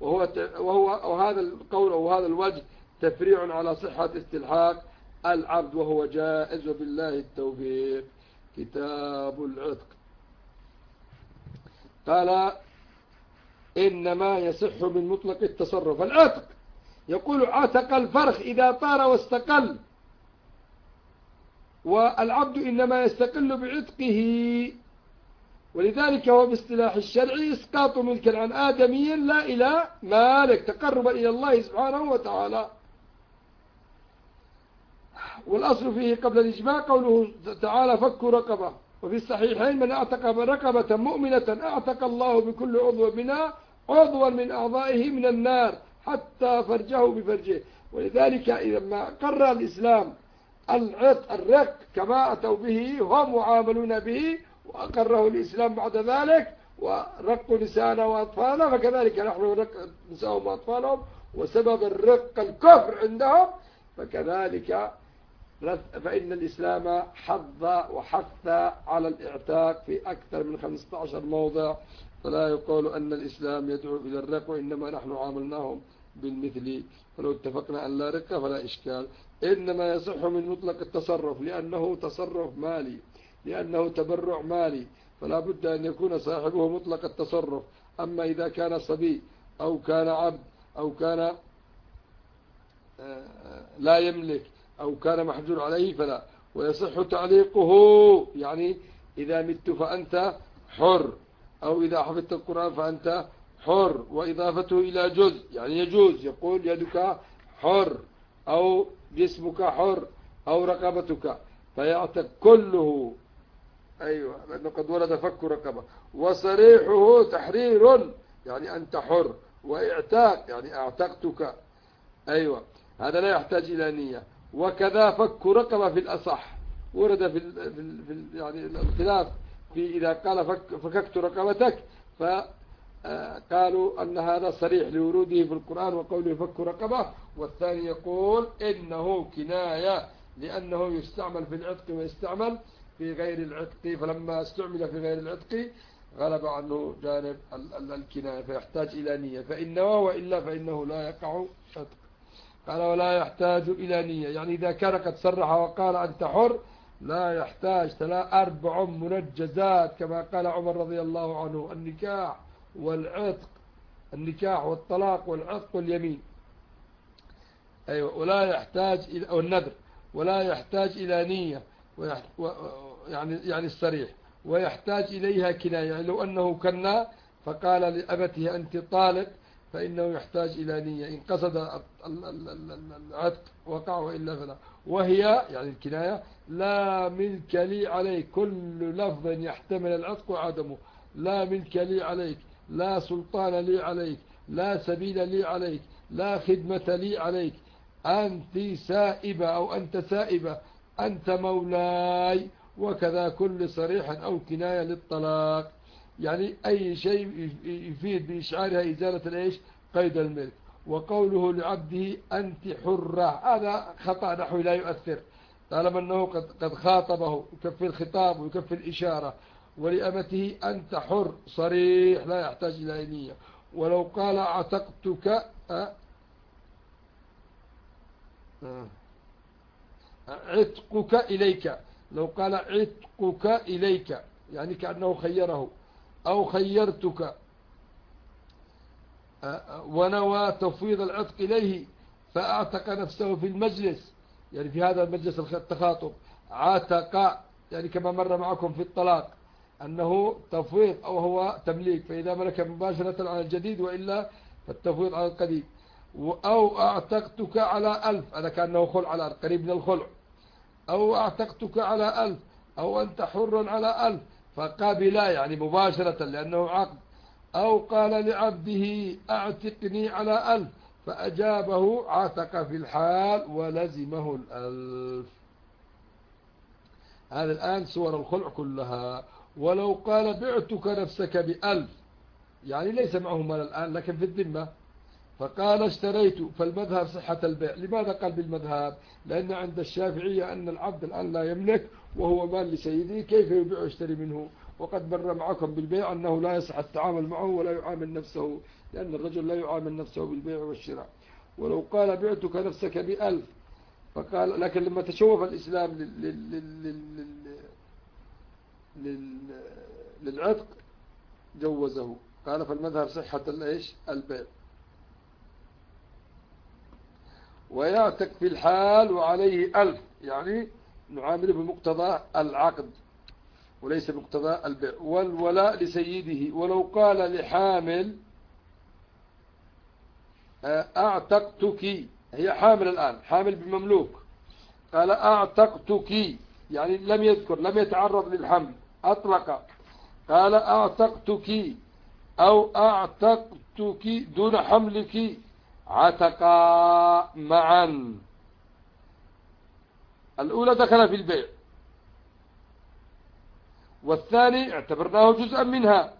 وهذا القول أو هذا الوجه تفريع على صحة استلحاق العبد، وهو جائز بالله التوفيق. كتاب العتق. قال إنما يصح من مطلق التصرف. العتق يقول عتق الفرخ إذا طار واستقل، والعبد إنما يستقل بعتقه، ولذلك هو باصطلاح الشرع إسقاط ملك عن آدمي لا إلى مالك، تقربا إلى الله سبحانه وتعالى. والأصل فيه قبل الإجماع قوله تعالى فك رقبة. وفي الصحيحين من اعتق رقبة مؤمنة اعتق الله بكل عضو منها عضوا من أعضائه من النار حتى فرجه بفرجه. ولذلك لما قرر الإسلام الرق كما أتوا به هم معاملون به، وأقره الإسلام بعد ذلك ورقوا نساءنا وأطفالنا، فكذلك نحن نرق نساءهم وأطفالهم. وسبب الرق الكفر عندهم، فكذلك فإن الإسلام حض وحث على الإعتاق في أكثر من 15 موضع، فلا يقول أن الإسلام يدعو إلى الرق، وإنما نحن عاملناهم بالمثل، فلو اتفقنا أن لا رق فلا إشكال. إنما يصح من مطلق التصرف لأنه تصرف مالي، لأنه تبرع مالي، فلا بد أن يكون صاحبه مطلق التصرف. أما إذا كان صبي أو كان عبد أو كان لا يملك أو كان محجور عليه فلا. ويصح تعليقه، يعني إذا مت فأنت حر، أو إذا حفظت القرآن فأنت حر، وإضافته إلى جزء يعني يجوز، يقول يدك حر أو جسمك حر أو رقبتك، فيعتق كله. أيوة، لأنه قد ورد فك رقبة. وصريحه تحرير يعني أنت حر، وإعتاق يعني أعتقتك. أيوة، هذا لا يحتاج إلى نية. وكذا فك رقبة في الأصح، ورد في يعني الخلاف في إذا قال فككت رقبتك، فقالوا أن هذا صريح لوروده في القرآن وقوله فك رقبة، والثاني يقول إنه كناية لأنه يستعمل في العتق ويستعمل في غير العتق، فلما استعمل في غير العتق غلب عنه جانب الكناية فيحتاج إلى نية، فإن وإلا فإنه لا يقع عتق. قال ولا يحتاج إلى نية، يعني إذا كان قد صرح وقال أنت حر لا يحتاج 4 منجزات كما قال عمر رضي الله عنه: النكاح والعتق، النكاح والطلاق والعتق واليمين. أيوة، ولا يحتاج إلى النذر، ولا يحتاج إلى نية، يعني الصريح، ويحتاج إليها كناية، يعني لو أنه كنا فقال لأبته أنت طالق فإنه يحتاج إلى نية، إن قصد العتق وقع وإلا فلا. وهي يعني الكناية: لا ملك لي عليك، كل لفظ يحتمل العتق وعدمه، لا ملك لي عليك، لا سلطان لي عليك، لا سبيل لي عليك، لا خدمة لي عليك، أنت سائبة أو أنت سائبة، أنت مولاي. وكذا كل صريح أو كناية للطلاق، يعني أي شيء يفيد بإشعارها إزالة الإيش؟ قيد الملك. وقوله لعبده أنت حرة هذا خطأ نحوي لا يؤثر، طالما أنه قد خاطبه يكفي الخطاب ويكفي الإشارة. ولأمته أنت حر صريح لا يحتاج إلى نية. ولو قال عتقتك عتقك إليك، لو قال عتقك إليك يعني كأنه خيره، أو خيرتك، ونوى تفويض العتق إليه فأعتق نفسه في المجلس، يعني في هذا المجلس التخاطب، عتق يعني كما مر معكم في الطلاق أنه تفويض أو هو تمليك، فإذا ملك مباشرة على الجديد وإلا فالتفويض على القديم. أو أعتقتك على 1000 هذا كأنه خلع على قريب من الخلع، أو أعتقتك على 1000، أو أنت حر على 1000 فقابلا يعني مباشرة لأنه عقد. أو قال لعبده أعتقني على 1000 فأجابه عتق في الحال ولزمه 1000. هذا الآن صور الخلع كلها. ولو قال بعتك نفسك ب1000 يعني ليس معه مال الآن لكن في الذمة، فقال اشتريت، فالمذهب صحة البيع. لماذا قال بالمذهب؟ لأن عند الشافعية أن العبد الآن لا يملك وهو مال لسيده، كيف يبيع ويشتري منه؟ وقد مر معكم بالبيع أنه لا يصح التعامل معه ولا يعامل نفسه، لأن الرجل لا يعامل نفسه بالبيع والشراء. ولو قال بعتك نفسك ب1000 فقال، لكن لما تشوف الإسلام للعتق جوزه، قال فالمذهب صحة البيع. ويعتق في الحال وعليه 1000 يعني نعامله بمقتضى العقد وليس بمقتضى البيع. والولاء لسيده. ولو قال لحامل أعتقتك، هي حامل الآن، حامل بمملوك، قال أعتقتك يعني لم يذكر، لم يتعرض للحمل، أطلق، قال أعتقتك أو أعتقتك دون حملك، عتقا معا. الأولى دخل في البيع، والثاني اعتبرناه جزءا منها.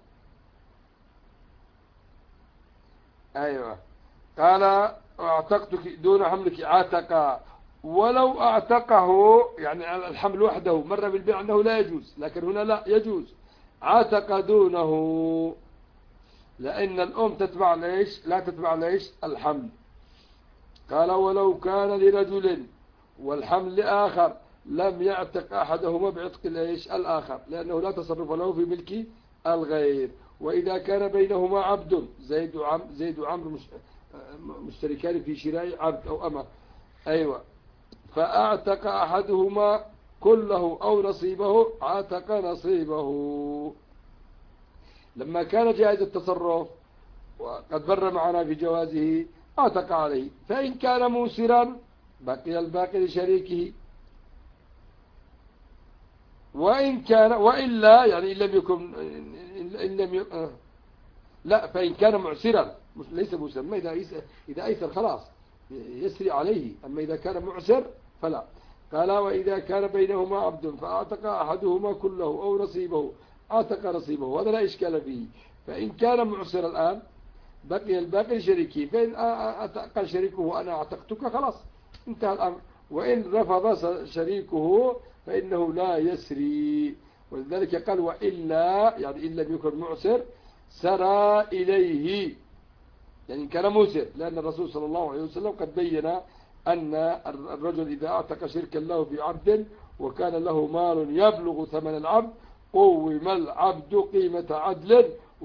أيوة، قال اعتقتك دون حملك عتقا. ولو اعتقه، يعني الحمل وحده مر بالبيع أنه لا يجوز، لكن هنا لا يجوز، عتق دونه، لأن الأم تتبع ليش؟ لا تتبع ليش؟ الحمل. قال ولو كان لرجل والحمل لآخر لم يعتق أحدهما بعتق ليش؟ الآخر، لأنه لا تصرف له في ملك الغير. وإذا كان بينهما عبد زيد وعمرو مشتركان في شراء عبد أو أمة، أيوة، فأعتق أحدهما كله أو نصيبه عتق نصيبه. لما كان جائز التصرف وقد بر معنا في جوازه اعتق عليه، فإن كان موسرا بقي الباقي لشريكه، وإن كان وإلا يعني إن لم يكن إن لم يكن لا، فإن كان معسرا ليس موسرا، ما إذا أيسر خلاص يسري عليه، أما إذا كان معسر فلا. قال وإذا كان بينهما عبد فأعتق أحدهما كله أو نصيبه أعتق نصيبه، هذا لا إشكال فيه. فإن كان معسر الآن بقي الباقي لشريكه، فإن قال شريكه أنا أعتقتك خلاص انتهى الأمر، وإن رفض شريكه فإنه لا يسري. ولذلك قال وإلا، يعني إن لم يكن معسر سرى إليه، يعني كان موسر، لأن الرسول صلى الله عليه وسلم قد بين أن الرجل إذا أعتق شركا له في عبد وكان له مال يبلغ ثمن العبد قوم العبد قيمة عدل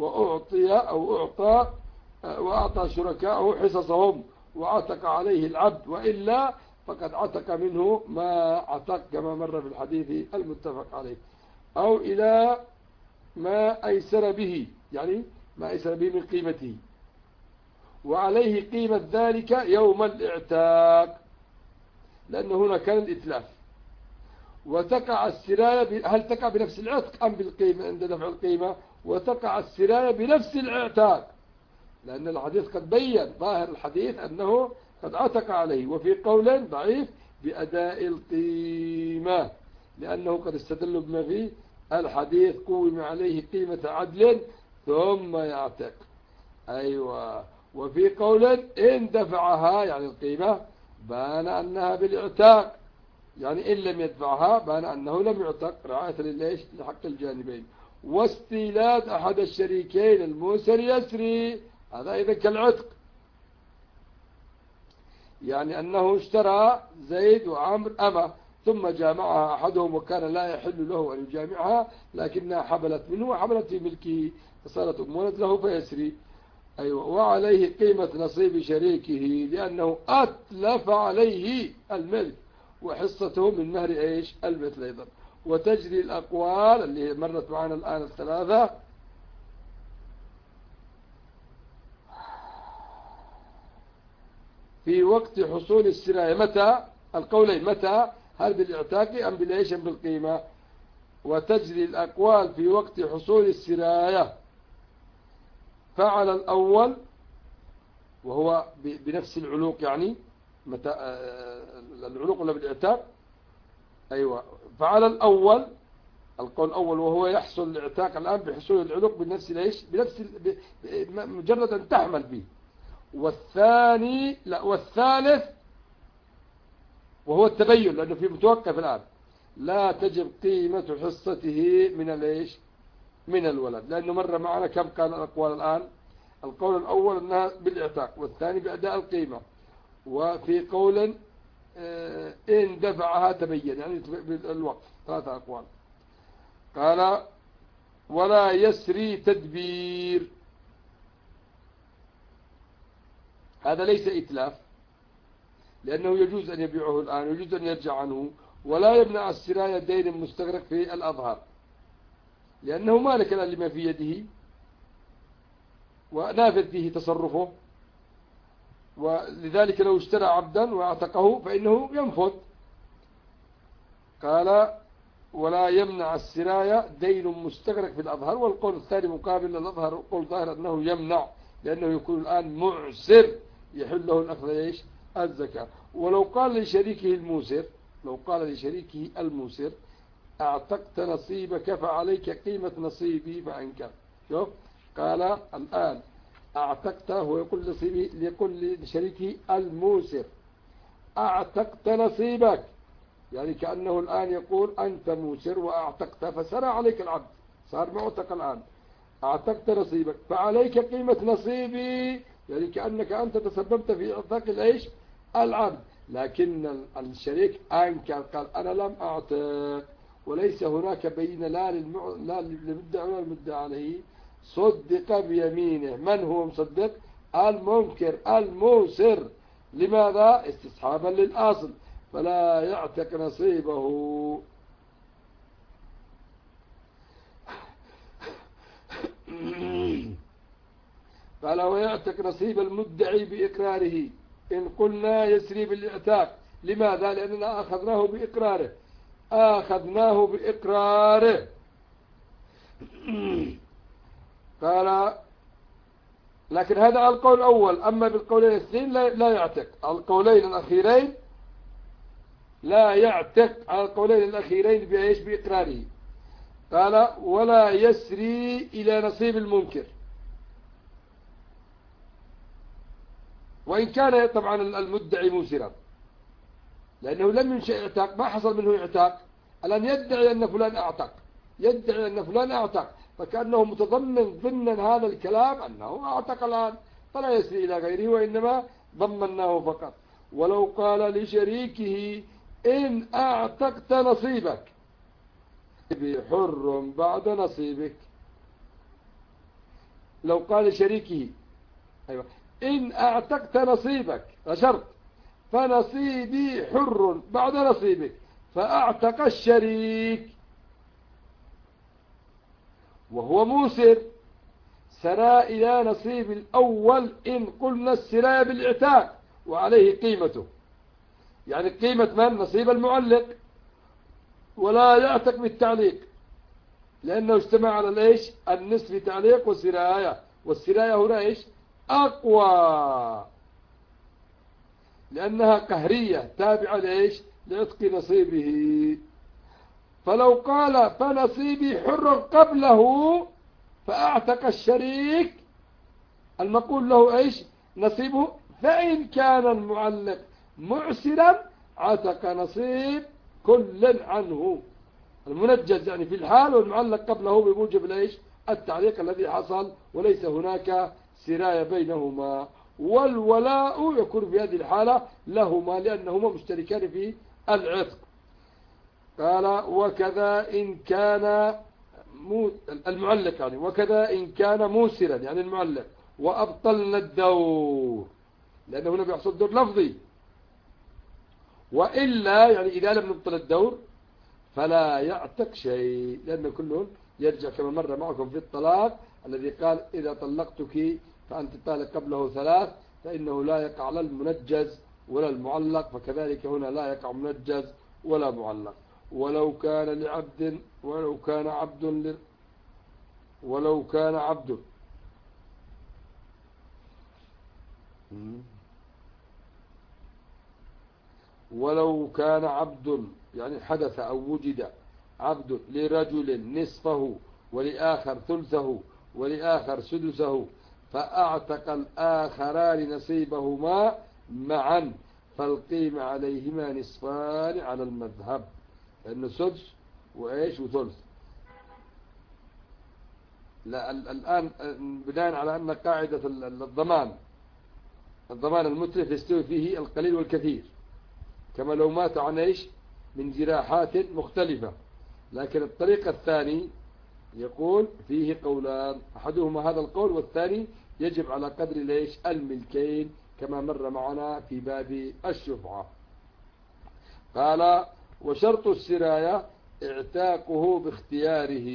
وأعطى شركاءه حصصهم وعتق عليه العبد، وإلا فقد عتق منه ما عتق كما مر في الحديث المتفق عليه، أو إلى ما أيسر به، يعني ما أيسر به من قيمته، وعليه قيمة ذلك يوم الاعتاق، لأن هنا كان الإتلاف. وتقع السراية، هل تقع بنفس العتق أم بالقيمة عند دفع القيمة؟ وتقع السراية بنفس الاعتاق، لأن الحديث قد بين ظاهر الحديث أنه قد عتق عليه، وفي قول ضعيف بأداء القيمة، لأنه قد استدل بما فيه الحديث قوم عليه قيمة عدل ثم يعتق. أيوة. وفي قول إن دفعها يعني القيمة بان أنها بالاعتاق، يعني إن لم يدفعها بان أنه لم يعتق رعاية لليش لحق الجانبين. واستيلاد أحد الشريكين الموسر يسري، هذا إذا كالعتق، يعني أنه اشترى زيد وعمر أمة ثم جامعها أحدهم وكان لا يحل له أن يجامعها، لكنها حبلت منه وحبلت في ملكه فصارت أم ولد له فيسري. أيوة. وعليه قيمة نصيب شريكه لأنه أتلف عليه الملك وحصته من مهر إيش المثل أيضا. وتجري الأقوال اللي مرت معنا الآن الثلاثة في وقت حصول السراية. متى؟ القولين متى، هل بالاعتاق أم بالإيش أم بالقيمة؟ وتجري الأقوال في وقت حصول السراية، فعل الأول وهو بنفس العلوق، يعني متى العلوق ولا بالاعتاق؟ أيوة. فعل الأول القول الأول وهو يحصل الاعتاق الآن بحصول العلوق بنفس ليش بنفس مجرد أن تحمل به. والثاني لا، والثالث وهو التبين، لأنه في متوقف الآن لا تجب قيمة حصته من ليش من الولد، لأنه مر معنا كم كان الأقوال الآن. القول الأول أنها بالاعتاق، والثاني بأداء القيمة، وفي قول إن دفعها تبين، يعني بالوقف. ثلاثة أقوال. قال ولا يسري تدبير، هذا ليس إتلاف، لأنه يجوز أن يبيعه الآن ويجوز أن يرجع عنه، ولا يمنع السراية دين مستغرق في الأظهر، لأنه مالك الآن لما في يده ونافذ فيه تصرفه، ولذلك لو اشترى عبدا واعتقه فإنه ينفذ. قال ولا يمنع السراية دين مستغرق في الأظهر. والقول الثاني مقابل الأظهر قول ظاهر أنه يمنع، لأنه يكون الآن معسر يحل له الأخذ إيش الزكاة. ولو قال لشريكه الموسر، لو قال لشريكه الموسر أعتقت نصيبك فعليك قيمة نصيبي فأنكر. شوف قال الآن أعتقت، هو يقول لشريكه الموسر أعتقت نصيبك، يعني كأنه الآن يقول أنت موسر وأعتقت، فسرى عليك العبد، صار معتق الآن، أعتقت نصيبك فعليك قيمة نصيبي، يعني كأنك أنت تسببت في إعتاق الإيش؟ العبد. لكن الشريك أنكر، قال أنا لم أعتق، وليس هناك بين لا للمدعي ولا للمدعى عليه، صدق بيمينه. من هو مصدق؟ المنكر الموسر. لماذا؟ استصحابا للأصل، فلا يعتق نصيبه. قال ويعتق نصيب المدعي بإقراره، إن قلنا يسري بالاعتاق. لماذا؟ لأننا أخذناه بإقراره، أخذناه بإقراره. قال لكن هذا القول الأول، أما بالقولين الاثنين لا يعتق. القولين الأخيرين لا يعتق، على القولين الأخيرين بإيش؟ بإقراره. قال ولا يسري إلى نصيب المنكر، وإن كان طبعا المدعي موسرا، لأنه لم ينشأ اعتاق، ما حصل منه اعتاق. الآن يدعي أن فلان اعتق، يدعي أن فلان اعتق، فكأنه متضمن ضمن هذا الكلام أنه اعتق الآن، فلا يسري إلى غيره، وإنما ضمناه فقط. ولو قال لشريكه إن أعتقت نصيبك حر بعد نصيبك، لو قال لشريكه أيوة إن أعتقت نصيبك شرط، فنصيبي حر بعد نصيبك، فأعتق الشريك وهو موسر، سرى إلى نصيب الأول إن قلنا السراية بالإعتاق، وعليه قيمته، يعني قيمة من؟ نصيب المعلق، ولا يعتق بالتعليق، لأنه اجتمع على الإيش؟ النصف تعليق وسراية، والسراية هنا إيش؟ أقوى، لأنها قهرية تابعة لإيش؟ لعتق نصيبه. فلو قال فنصيبي حر قبله فأعتق الشريك، المقول له إيش؟ نصيبه، فإن كان المعلق معسرا عتق نصيب كل عنه، المنجز يعني في الحال، والمعلق قبله بموجب الإيش؟ التعليق الذي حصل، وليس هناك سراية بينهما. والولاء يكون في هذه الحالة لهما، لأنهما مشتركان في العتق. قال وكذا إن كان المعلق، يعني وكذا إن كان موسرا، يعني المعلق، وأبطلنا الدور، لأنه هنا بيحصل دور لفظي، وإلا يعني إذا لم نبطل الدور فلا يعتق شيء، لأن كلهم يرجع كما مر معكم في الطلاق الذي قال إذا طلقتك فأنت طالق قبله 3، فإنه لا يقع لا المنجز ولا المعلق، فكذلك هنا لا يقع منجز ولا معلق. ولو كان لعبد ولو كان عبد ولو كان عبد يعني حدث أو وجد عبد لرجل نصفه ولآخر ثلثه ولآخر سدسه، فأعتق الآخران نصيبهما معا، فالقيم عليهما نصفان على المذهب، لأنه سدس وإيش وثلث. لا الآن بناء على أن قاعدة الضمان المتلف يستوي فيه القليل والكثير، كما لو مات عن إيش؟ من جراحات مختلفة. لكن الطريق الثاني يقول فيه قولان، أحدهما هذا القول، والثاني يجب على قدر ليش؟ الملكين، كما مر معنا في باب الشفعة. قال وشرط السراية اعتاقه باختياره،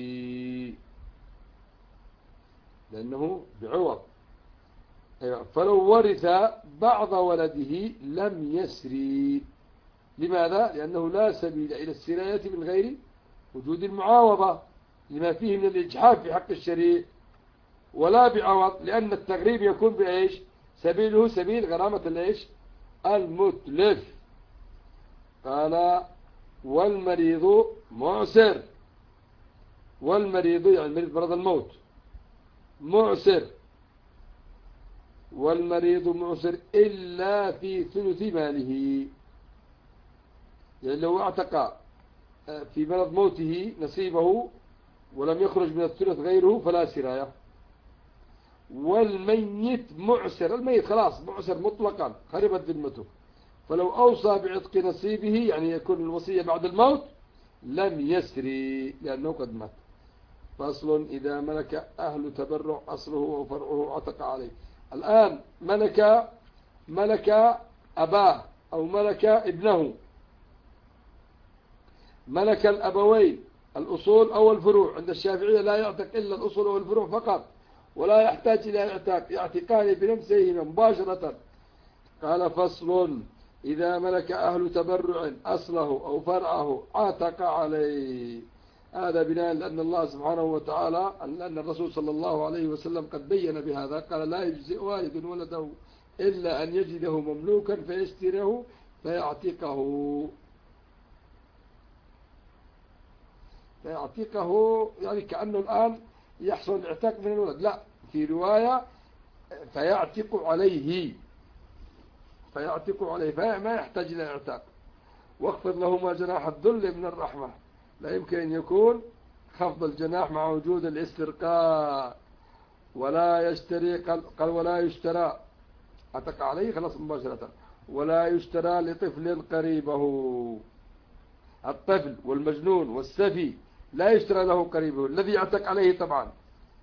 لأنه بعوض. فلو ورث بعض ولده لم يسري. لماذا؟ لأنه لا سبيل إلى السراية من غير وجود المعاوضة، لما فيه من الإجحاف في حق الشريك، ولا بعوض، لأن التغريب يكون بإيش؟ سبيله سبيل غرامة الإيش؟ المتلف. قال والمريض معسر، والمريض يعني المريض مرض الموت معسر، والمريض معسر إلا في ثلث ماله، يعني لو اعتق في مرض موته نصيبه ولم يخرج من الثلث غيره فلا سراية. والميت معسر، الميت خلاص معسر مطلقا خربت ذمته، فلو أوصى بعتق نصيبه يعني يكون الوصية بعد الموت لم يسري لأنه قد مات. فصل: إذا ملك أهل تبرع أصله وفرعه عتق عليه. الآن ملك أباه أو ملك ابنه، ملك الأبوين الأصول أو الفروع. عند الشافعية لا يعتق إلا الأصول أو الفروع فقط، ولا يحتاج إلى اعتاق، يعتقان بنفسه مباشرة. قال: فصل: إذا ملك أهل تبرع أصله أو فرعه عتق عليه. هذا بناء لأن الله سبحانه وتعالى، لأن الرسول صلى الله عليه وسلم قد بين بهذا، قال: لا يجزئ والد ولده إلا أن يجده مملوكا فيشتره فيعتقه. يعني كأنه الآن يحصل الاعتاق من الولد، لا، في رواية فيعتق عليه، فما يحتاج إلى اعتاق. واخفض لهما جناح الذل من الرحمة. لا يمكن أن يكون خفض الجناح مع وجود الاسترقاء. ولا يشتري، قال ولا يشترى، عتق عليه خلاص مباشرة. ولا يشترى لطفل قريبه. الطفل والمجنون والسفي لا يشترى له قريبه الذي يعتق عليه طبعا.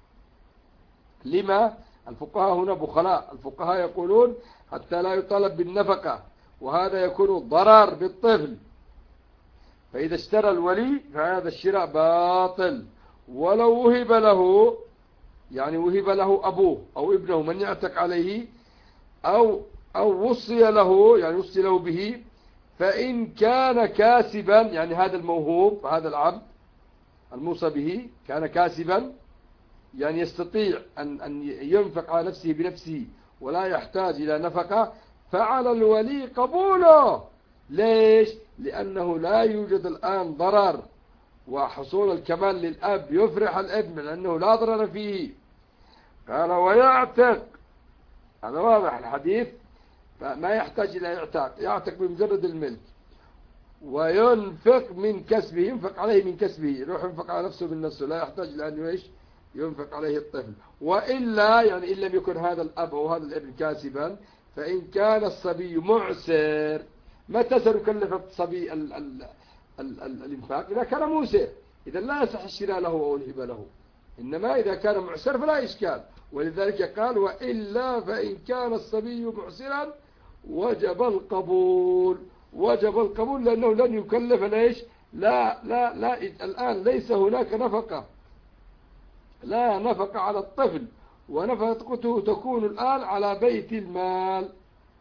لما؟ الفقهاء هنا بخلاء، الفقهاء يقولون حتى لا يطالب بالنفقة، وهذا يكون ضرر بالطفل. فإذا اشترى الولي فهذا الشراء باطل. ولو وهب له، يعني وهب له أبوه أو ابنه من يعتق عليه، أو وصي له، يعني وصي له به، فإن كان كاسبا، يعني هذا الموهوب هذا العبد الموصى به كان كاسبا، يعني يستطيع أن ينفق على نفسه بنفسه ولا يحتاج إلى نفقة، فعلى الولي قبوله. ليش؟ لأنه لا يوجد الآن ضرر، وحصول الكمال للأب يفرح الابن لأنه لا ضرر فيه. قال: ويعتق، هذا واضح الحديث، فما يحتاج إلى اعتاق، يعتق بمجرد الملك. وينفق من كسبه، ينفق عليه من كسبه، يروح ينفق على نفسه من نفسه، لا يحتاج إلى أن ينفق عليه الطفل. وإلا، يعني إن لم يكن هذا الأب أو هذا الابن كاسبا، فإن كان الصبي معسر. متى سنكلف الصبي الإنفاق؟ إذا كان موسر، إذا لا يصح الشراء له أو الهبة له، إنما إذا كان معسر فلا إشكال. ولذلك قال: وإلا فإن كان الصبي معسرا وجب القبول. وجب القبول لأنه لن يكلف ليش؟ لا الآن ليس هناك نفقة، لا نفقة على الطفل، ونفقته تكون الآن على بيت المال.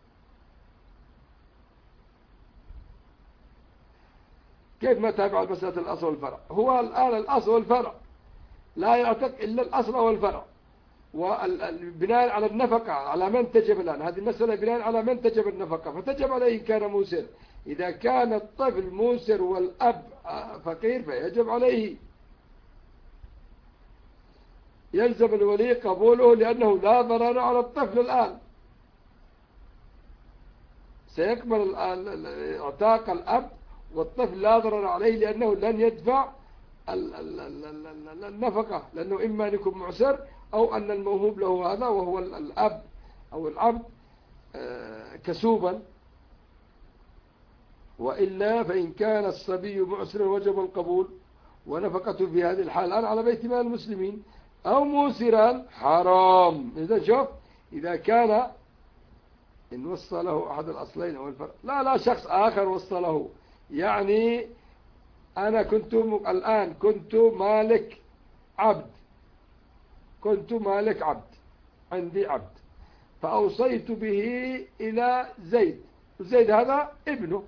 كيف ما تابع المسألة الأصل والفرع؟ هو الآن الأصل والفرع لا يعتق إلا الأصل والفرع، وبناء على النفقة على من تجب الآن، هذه المسألة بناء على من تجب النفقة، فتجب عليه إن كان موسر. إذا كان الطفل موسر والأب فقير فيجب عليه، يلزم الولي قبوله، لأنه لا ضرر على الطفل الآن، سيقبل اعتاق الأب، والطفل لا ضرر عليه لأنه لن يدفع النفقة، لأنه إما أن يكون معسر أو أن الموهوب له هذا وهو الأب أو العبد كسوبا. وإلا فإن كان الصبي معسرا وجب القبول، ونفقته في هذه الحال الآن على بيت مال المسلمين. أو موسرا حرام. إذا شوف، إذا كان إن وصله أحد الأصلين أو الفرق، لا شخص آخر وصله، يعني أنا الآن كنت مالك عبد، عندي عبد، فأوصيت به إلى زيد، زيد هذا ابنه.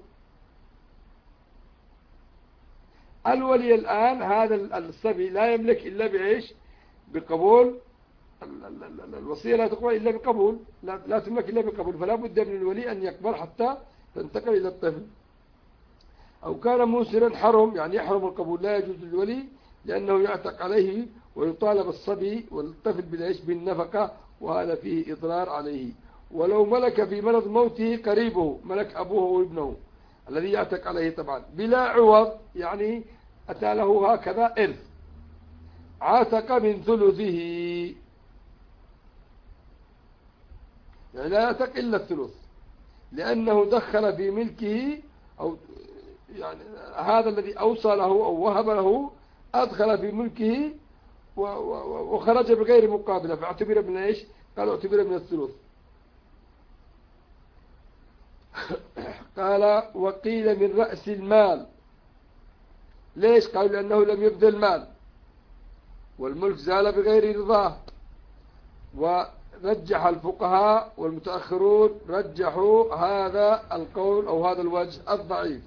الولي الآن هذا الصبي لا يملك إلا بإيش؟ بقبول الوصية، لا تقبل إلا بقبول، لا تملك إلا بقبول، فلا بد من الولي أن يقبل حتى تنتقل إلى الطفل. أو كان موسرا حرم، يعني يحرم القبول، لا يجوز للولي لأنه يعتق عليه ويطالب الصبي والطفل بالنفقة، وهذا فيه إضرار عليه. ولو ملك في مرض موته قريبه، ملك أبوه وابنه، الذي يعتق عليه طبعا بلا عوض، يعني أتى له هكذا إرث، عتق من ثلثه، يعني لا يعتق إلا الثلث، لأنه دخل في ملكه، أو يعني هذا الذي أوصى له أو وهب له أدخل في ملكه وخرج بغير مقابلة، فاعتبر من إيش؟ قالوا اعتبر من الثلث. قال وقيل من رأس المال. ليش؟ قالوا لأنه لم يبذل مال والملك زال بغير رضاه. ورجح الفقهاء والمتأخرون رجحوا هذا القول أو هذا الوجه الضعيف،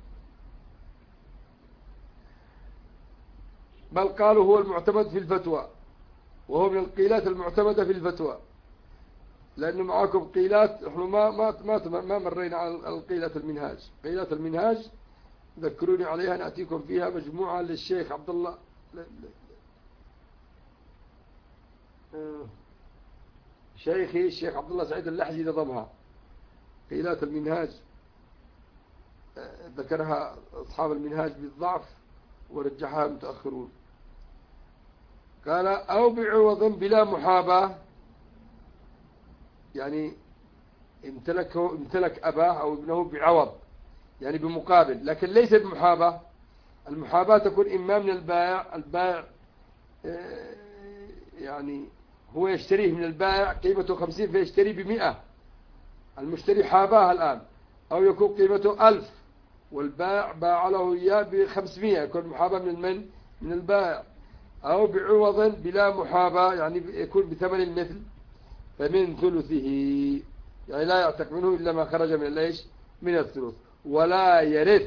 بل قالوا هو المعتمد في الفتوى، وهو من القيلات المعتمدة في الفتوى، لأنه معاكم قيلات، نحن ما مرينا على القيلات المنهاج. قيلات المنهاج ذكروني عليها، نأتيكم فيها مجموعة للشيخ عبد الله شيخي الشيخ عبد الله سعيد اللحجي نظمها. قيلات المنهاج ذكرها أصحاب المنهاج بالضعف ورجحها المتأخرون. قال أو بعوض بلا محاباة، يعني امتلك أباه أو ابنه بعوض، يعني بمقابل، لكن ليس بمحاباة. المحاباة تكون إما من البائع يعني هو يشتريه من البائع قيمته 50 فيشتري ب100، المشتري حاباه الآن، أو يكون قيمته 1000 والبائع باع له إياه ب500، يكون محاباة من البائع. أو بعوض بلا محاباة، يعني يكون بثمن المثل، فمن ثلثه، يعني لا يعتق منه إلا ما خرج من ليش؟ من الثلث. ولا يرث،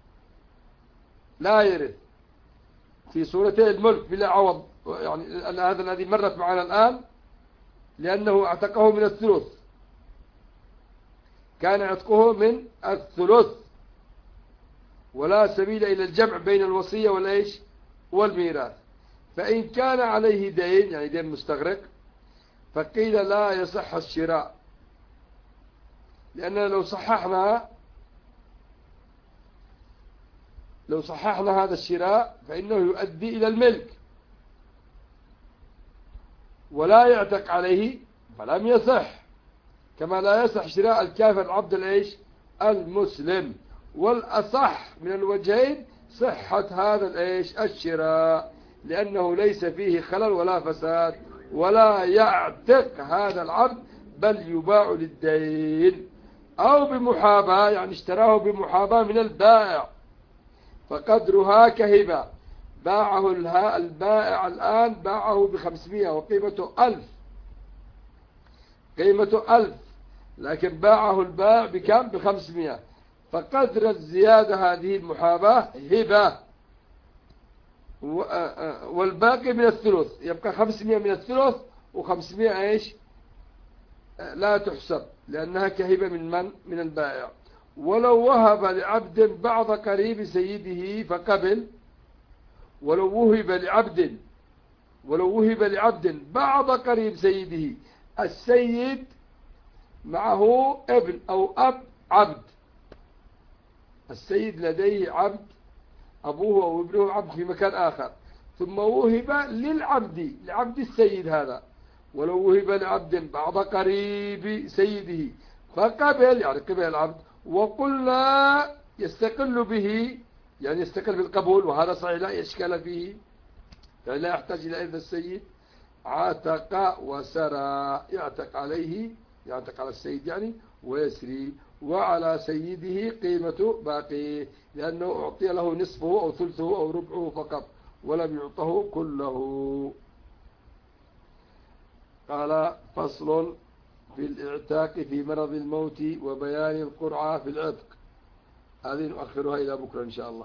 لا يرث في صورتي الملك بلا عوض، يعني هذا الذي مرت معنا الآن، لأنه اعتقه من الثلث، كان عتقه من الثلث، ولا سبيل إلى الجمع بين الوصية والإيش؟ والميراث. فإن كان عليه دين، يعني دين مستغرق، فقيل لا يصح الشراء، لأننا لو صححنا هذا الشراء فإنه يؤدي إلى الملك ولا يعتق عليه، فلم يصح، كما لا يصح شراء الكافر العبد الإيش؟ المسلم. والأصح من الوجهين صحة هذا الإيش؟ الشراء، لأنه ليس فيه خلل ولا فساد، ولا يعتق هذا العبد بل يباع للدين. أو بمحاباة، يعني اشتراه بمحاباة من البائع، فقدرها كهبة، باعه البائع الآن باعه ب500 وقيمته 1000، قيمته 1000، لكن باعه البائع بكم؟ ب500، فقدر الزيادة هذه المحاباة هبة، والباقي من الثلث، يبقى 500 من الثلث، و500 ايش؟ لا تحسب، لأنها كهبة من البائع. ولو وهب لعبد بعض قريب سيده فقبل، ولو وهب لعبد بعض قريب سيده، السيد معه ابن أو أب عبد، السيد لديه عبد، أبوه أو ابنه عبد في مكان آخر، ثم وهب لعبد السيد هذا. ولو وهب لعبد بعض قريب سيده فقبل، يعني قبل العبد، وقلنا يستقل به، يعني يستقل بالقبول، وهذا صحيح لا إشكال فيه، يعني لا يحتاج إلى إذن السيد، عتق وسرى، يعتق على السيد يعني، ويسري، وعلى سيده قيمة باقيه، لأنه أعطي له نصفه أو ثلثه أو ربعه فقط، ولم يعطه كله. قال فصل في الاعتاق في مرض الموت وبيان القرعة في العتق. هذه نؤخرها إلى بكرة إن شاء الله.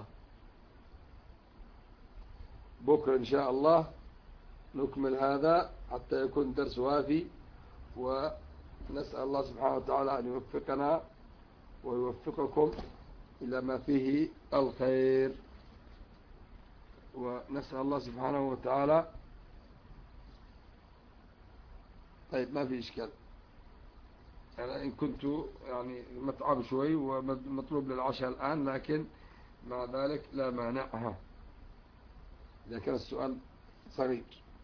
بكرة إن شاء الله نكمل هذا حتى يكون درس وافي، ونسأل الله سبحانه وتعالى أن يوفقنا ويوفقكم إلى ما فيه الخير، ونسأل الله سبحانه وتعالى. طيب ما في إشكال. أنا إن كنت يعني متعب شوي ومطلوب للعشاء الآن، لكن مع ذلك لا مانعها إذا كان السؤال صغير.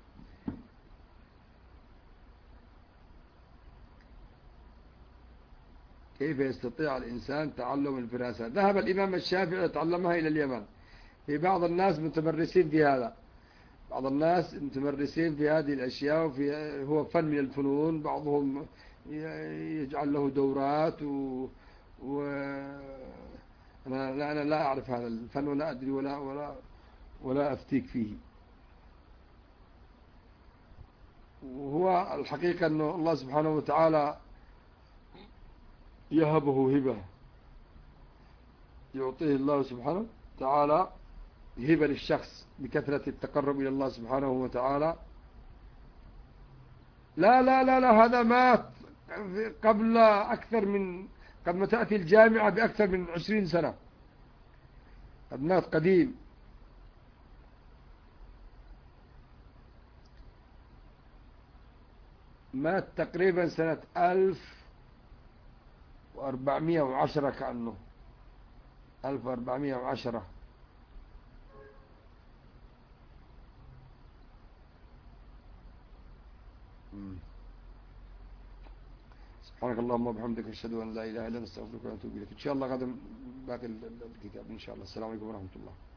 كيف يستطيع الإنسان تعلم الفراسة؟ ذهب الإمام الشافعي يتعلمها إلى اليمن. في بعض الناس متمرسين في هذا، بعض الناس متمرسين في هذه الأشياء، هو فن من الفنون. بعضهم يجعل له دورات و... أنا لا أعرف هذا الفن ولا أدري ولا أفتيك فيه. وهو الحقيقة أنه الله سبحانه وتعالى يهبه هبة، يعطيه الله سبحانه وتعالى هبة للشخص بكثرة التقرب إلى الله سبحانه وتعالى. لا لا لا لا، هذا مات قبل أكثر من، قبل ما تأتي الجامعة بأكثر من 20 سنة، قد مات قديم. مات تقريبا سنة 1410 كأنه 1410. سبحانك اللهم وبحمدك، أشهد أن لا إله إلا أنت، أستغفرك وأتوب إليك. إن شاء الله غدا باقي الكتاب إن شاء الله. السلام عليكم ورحمة الله.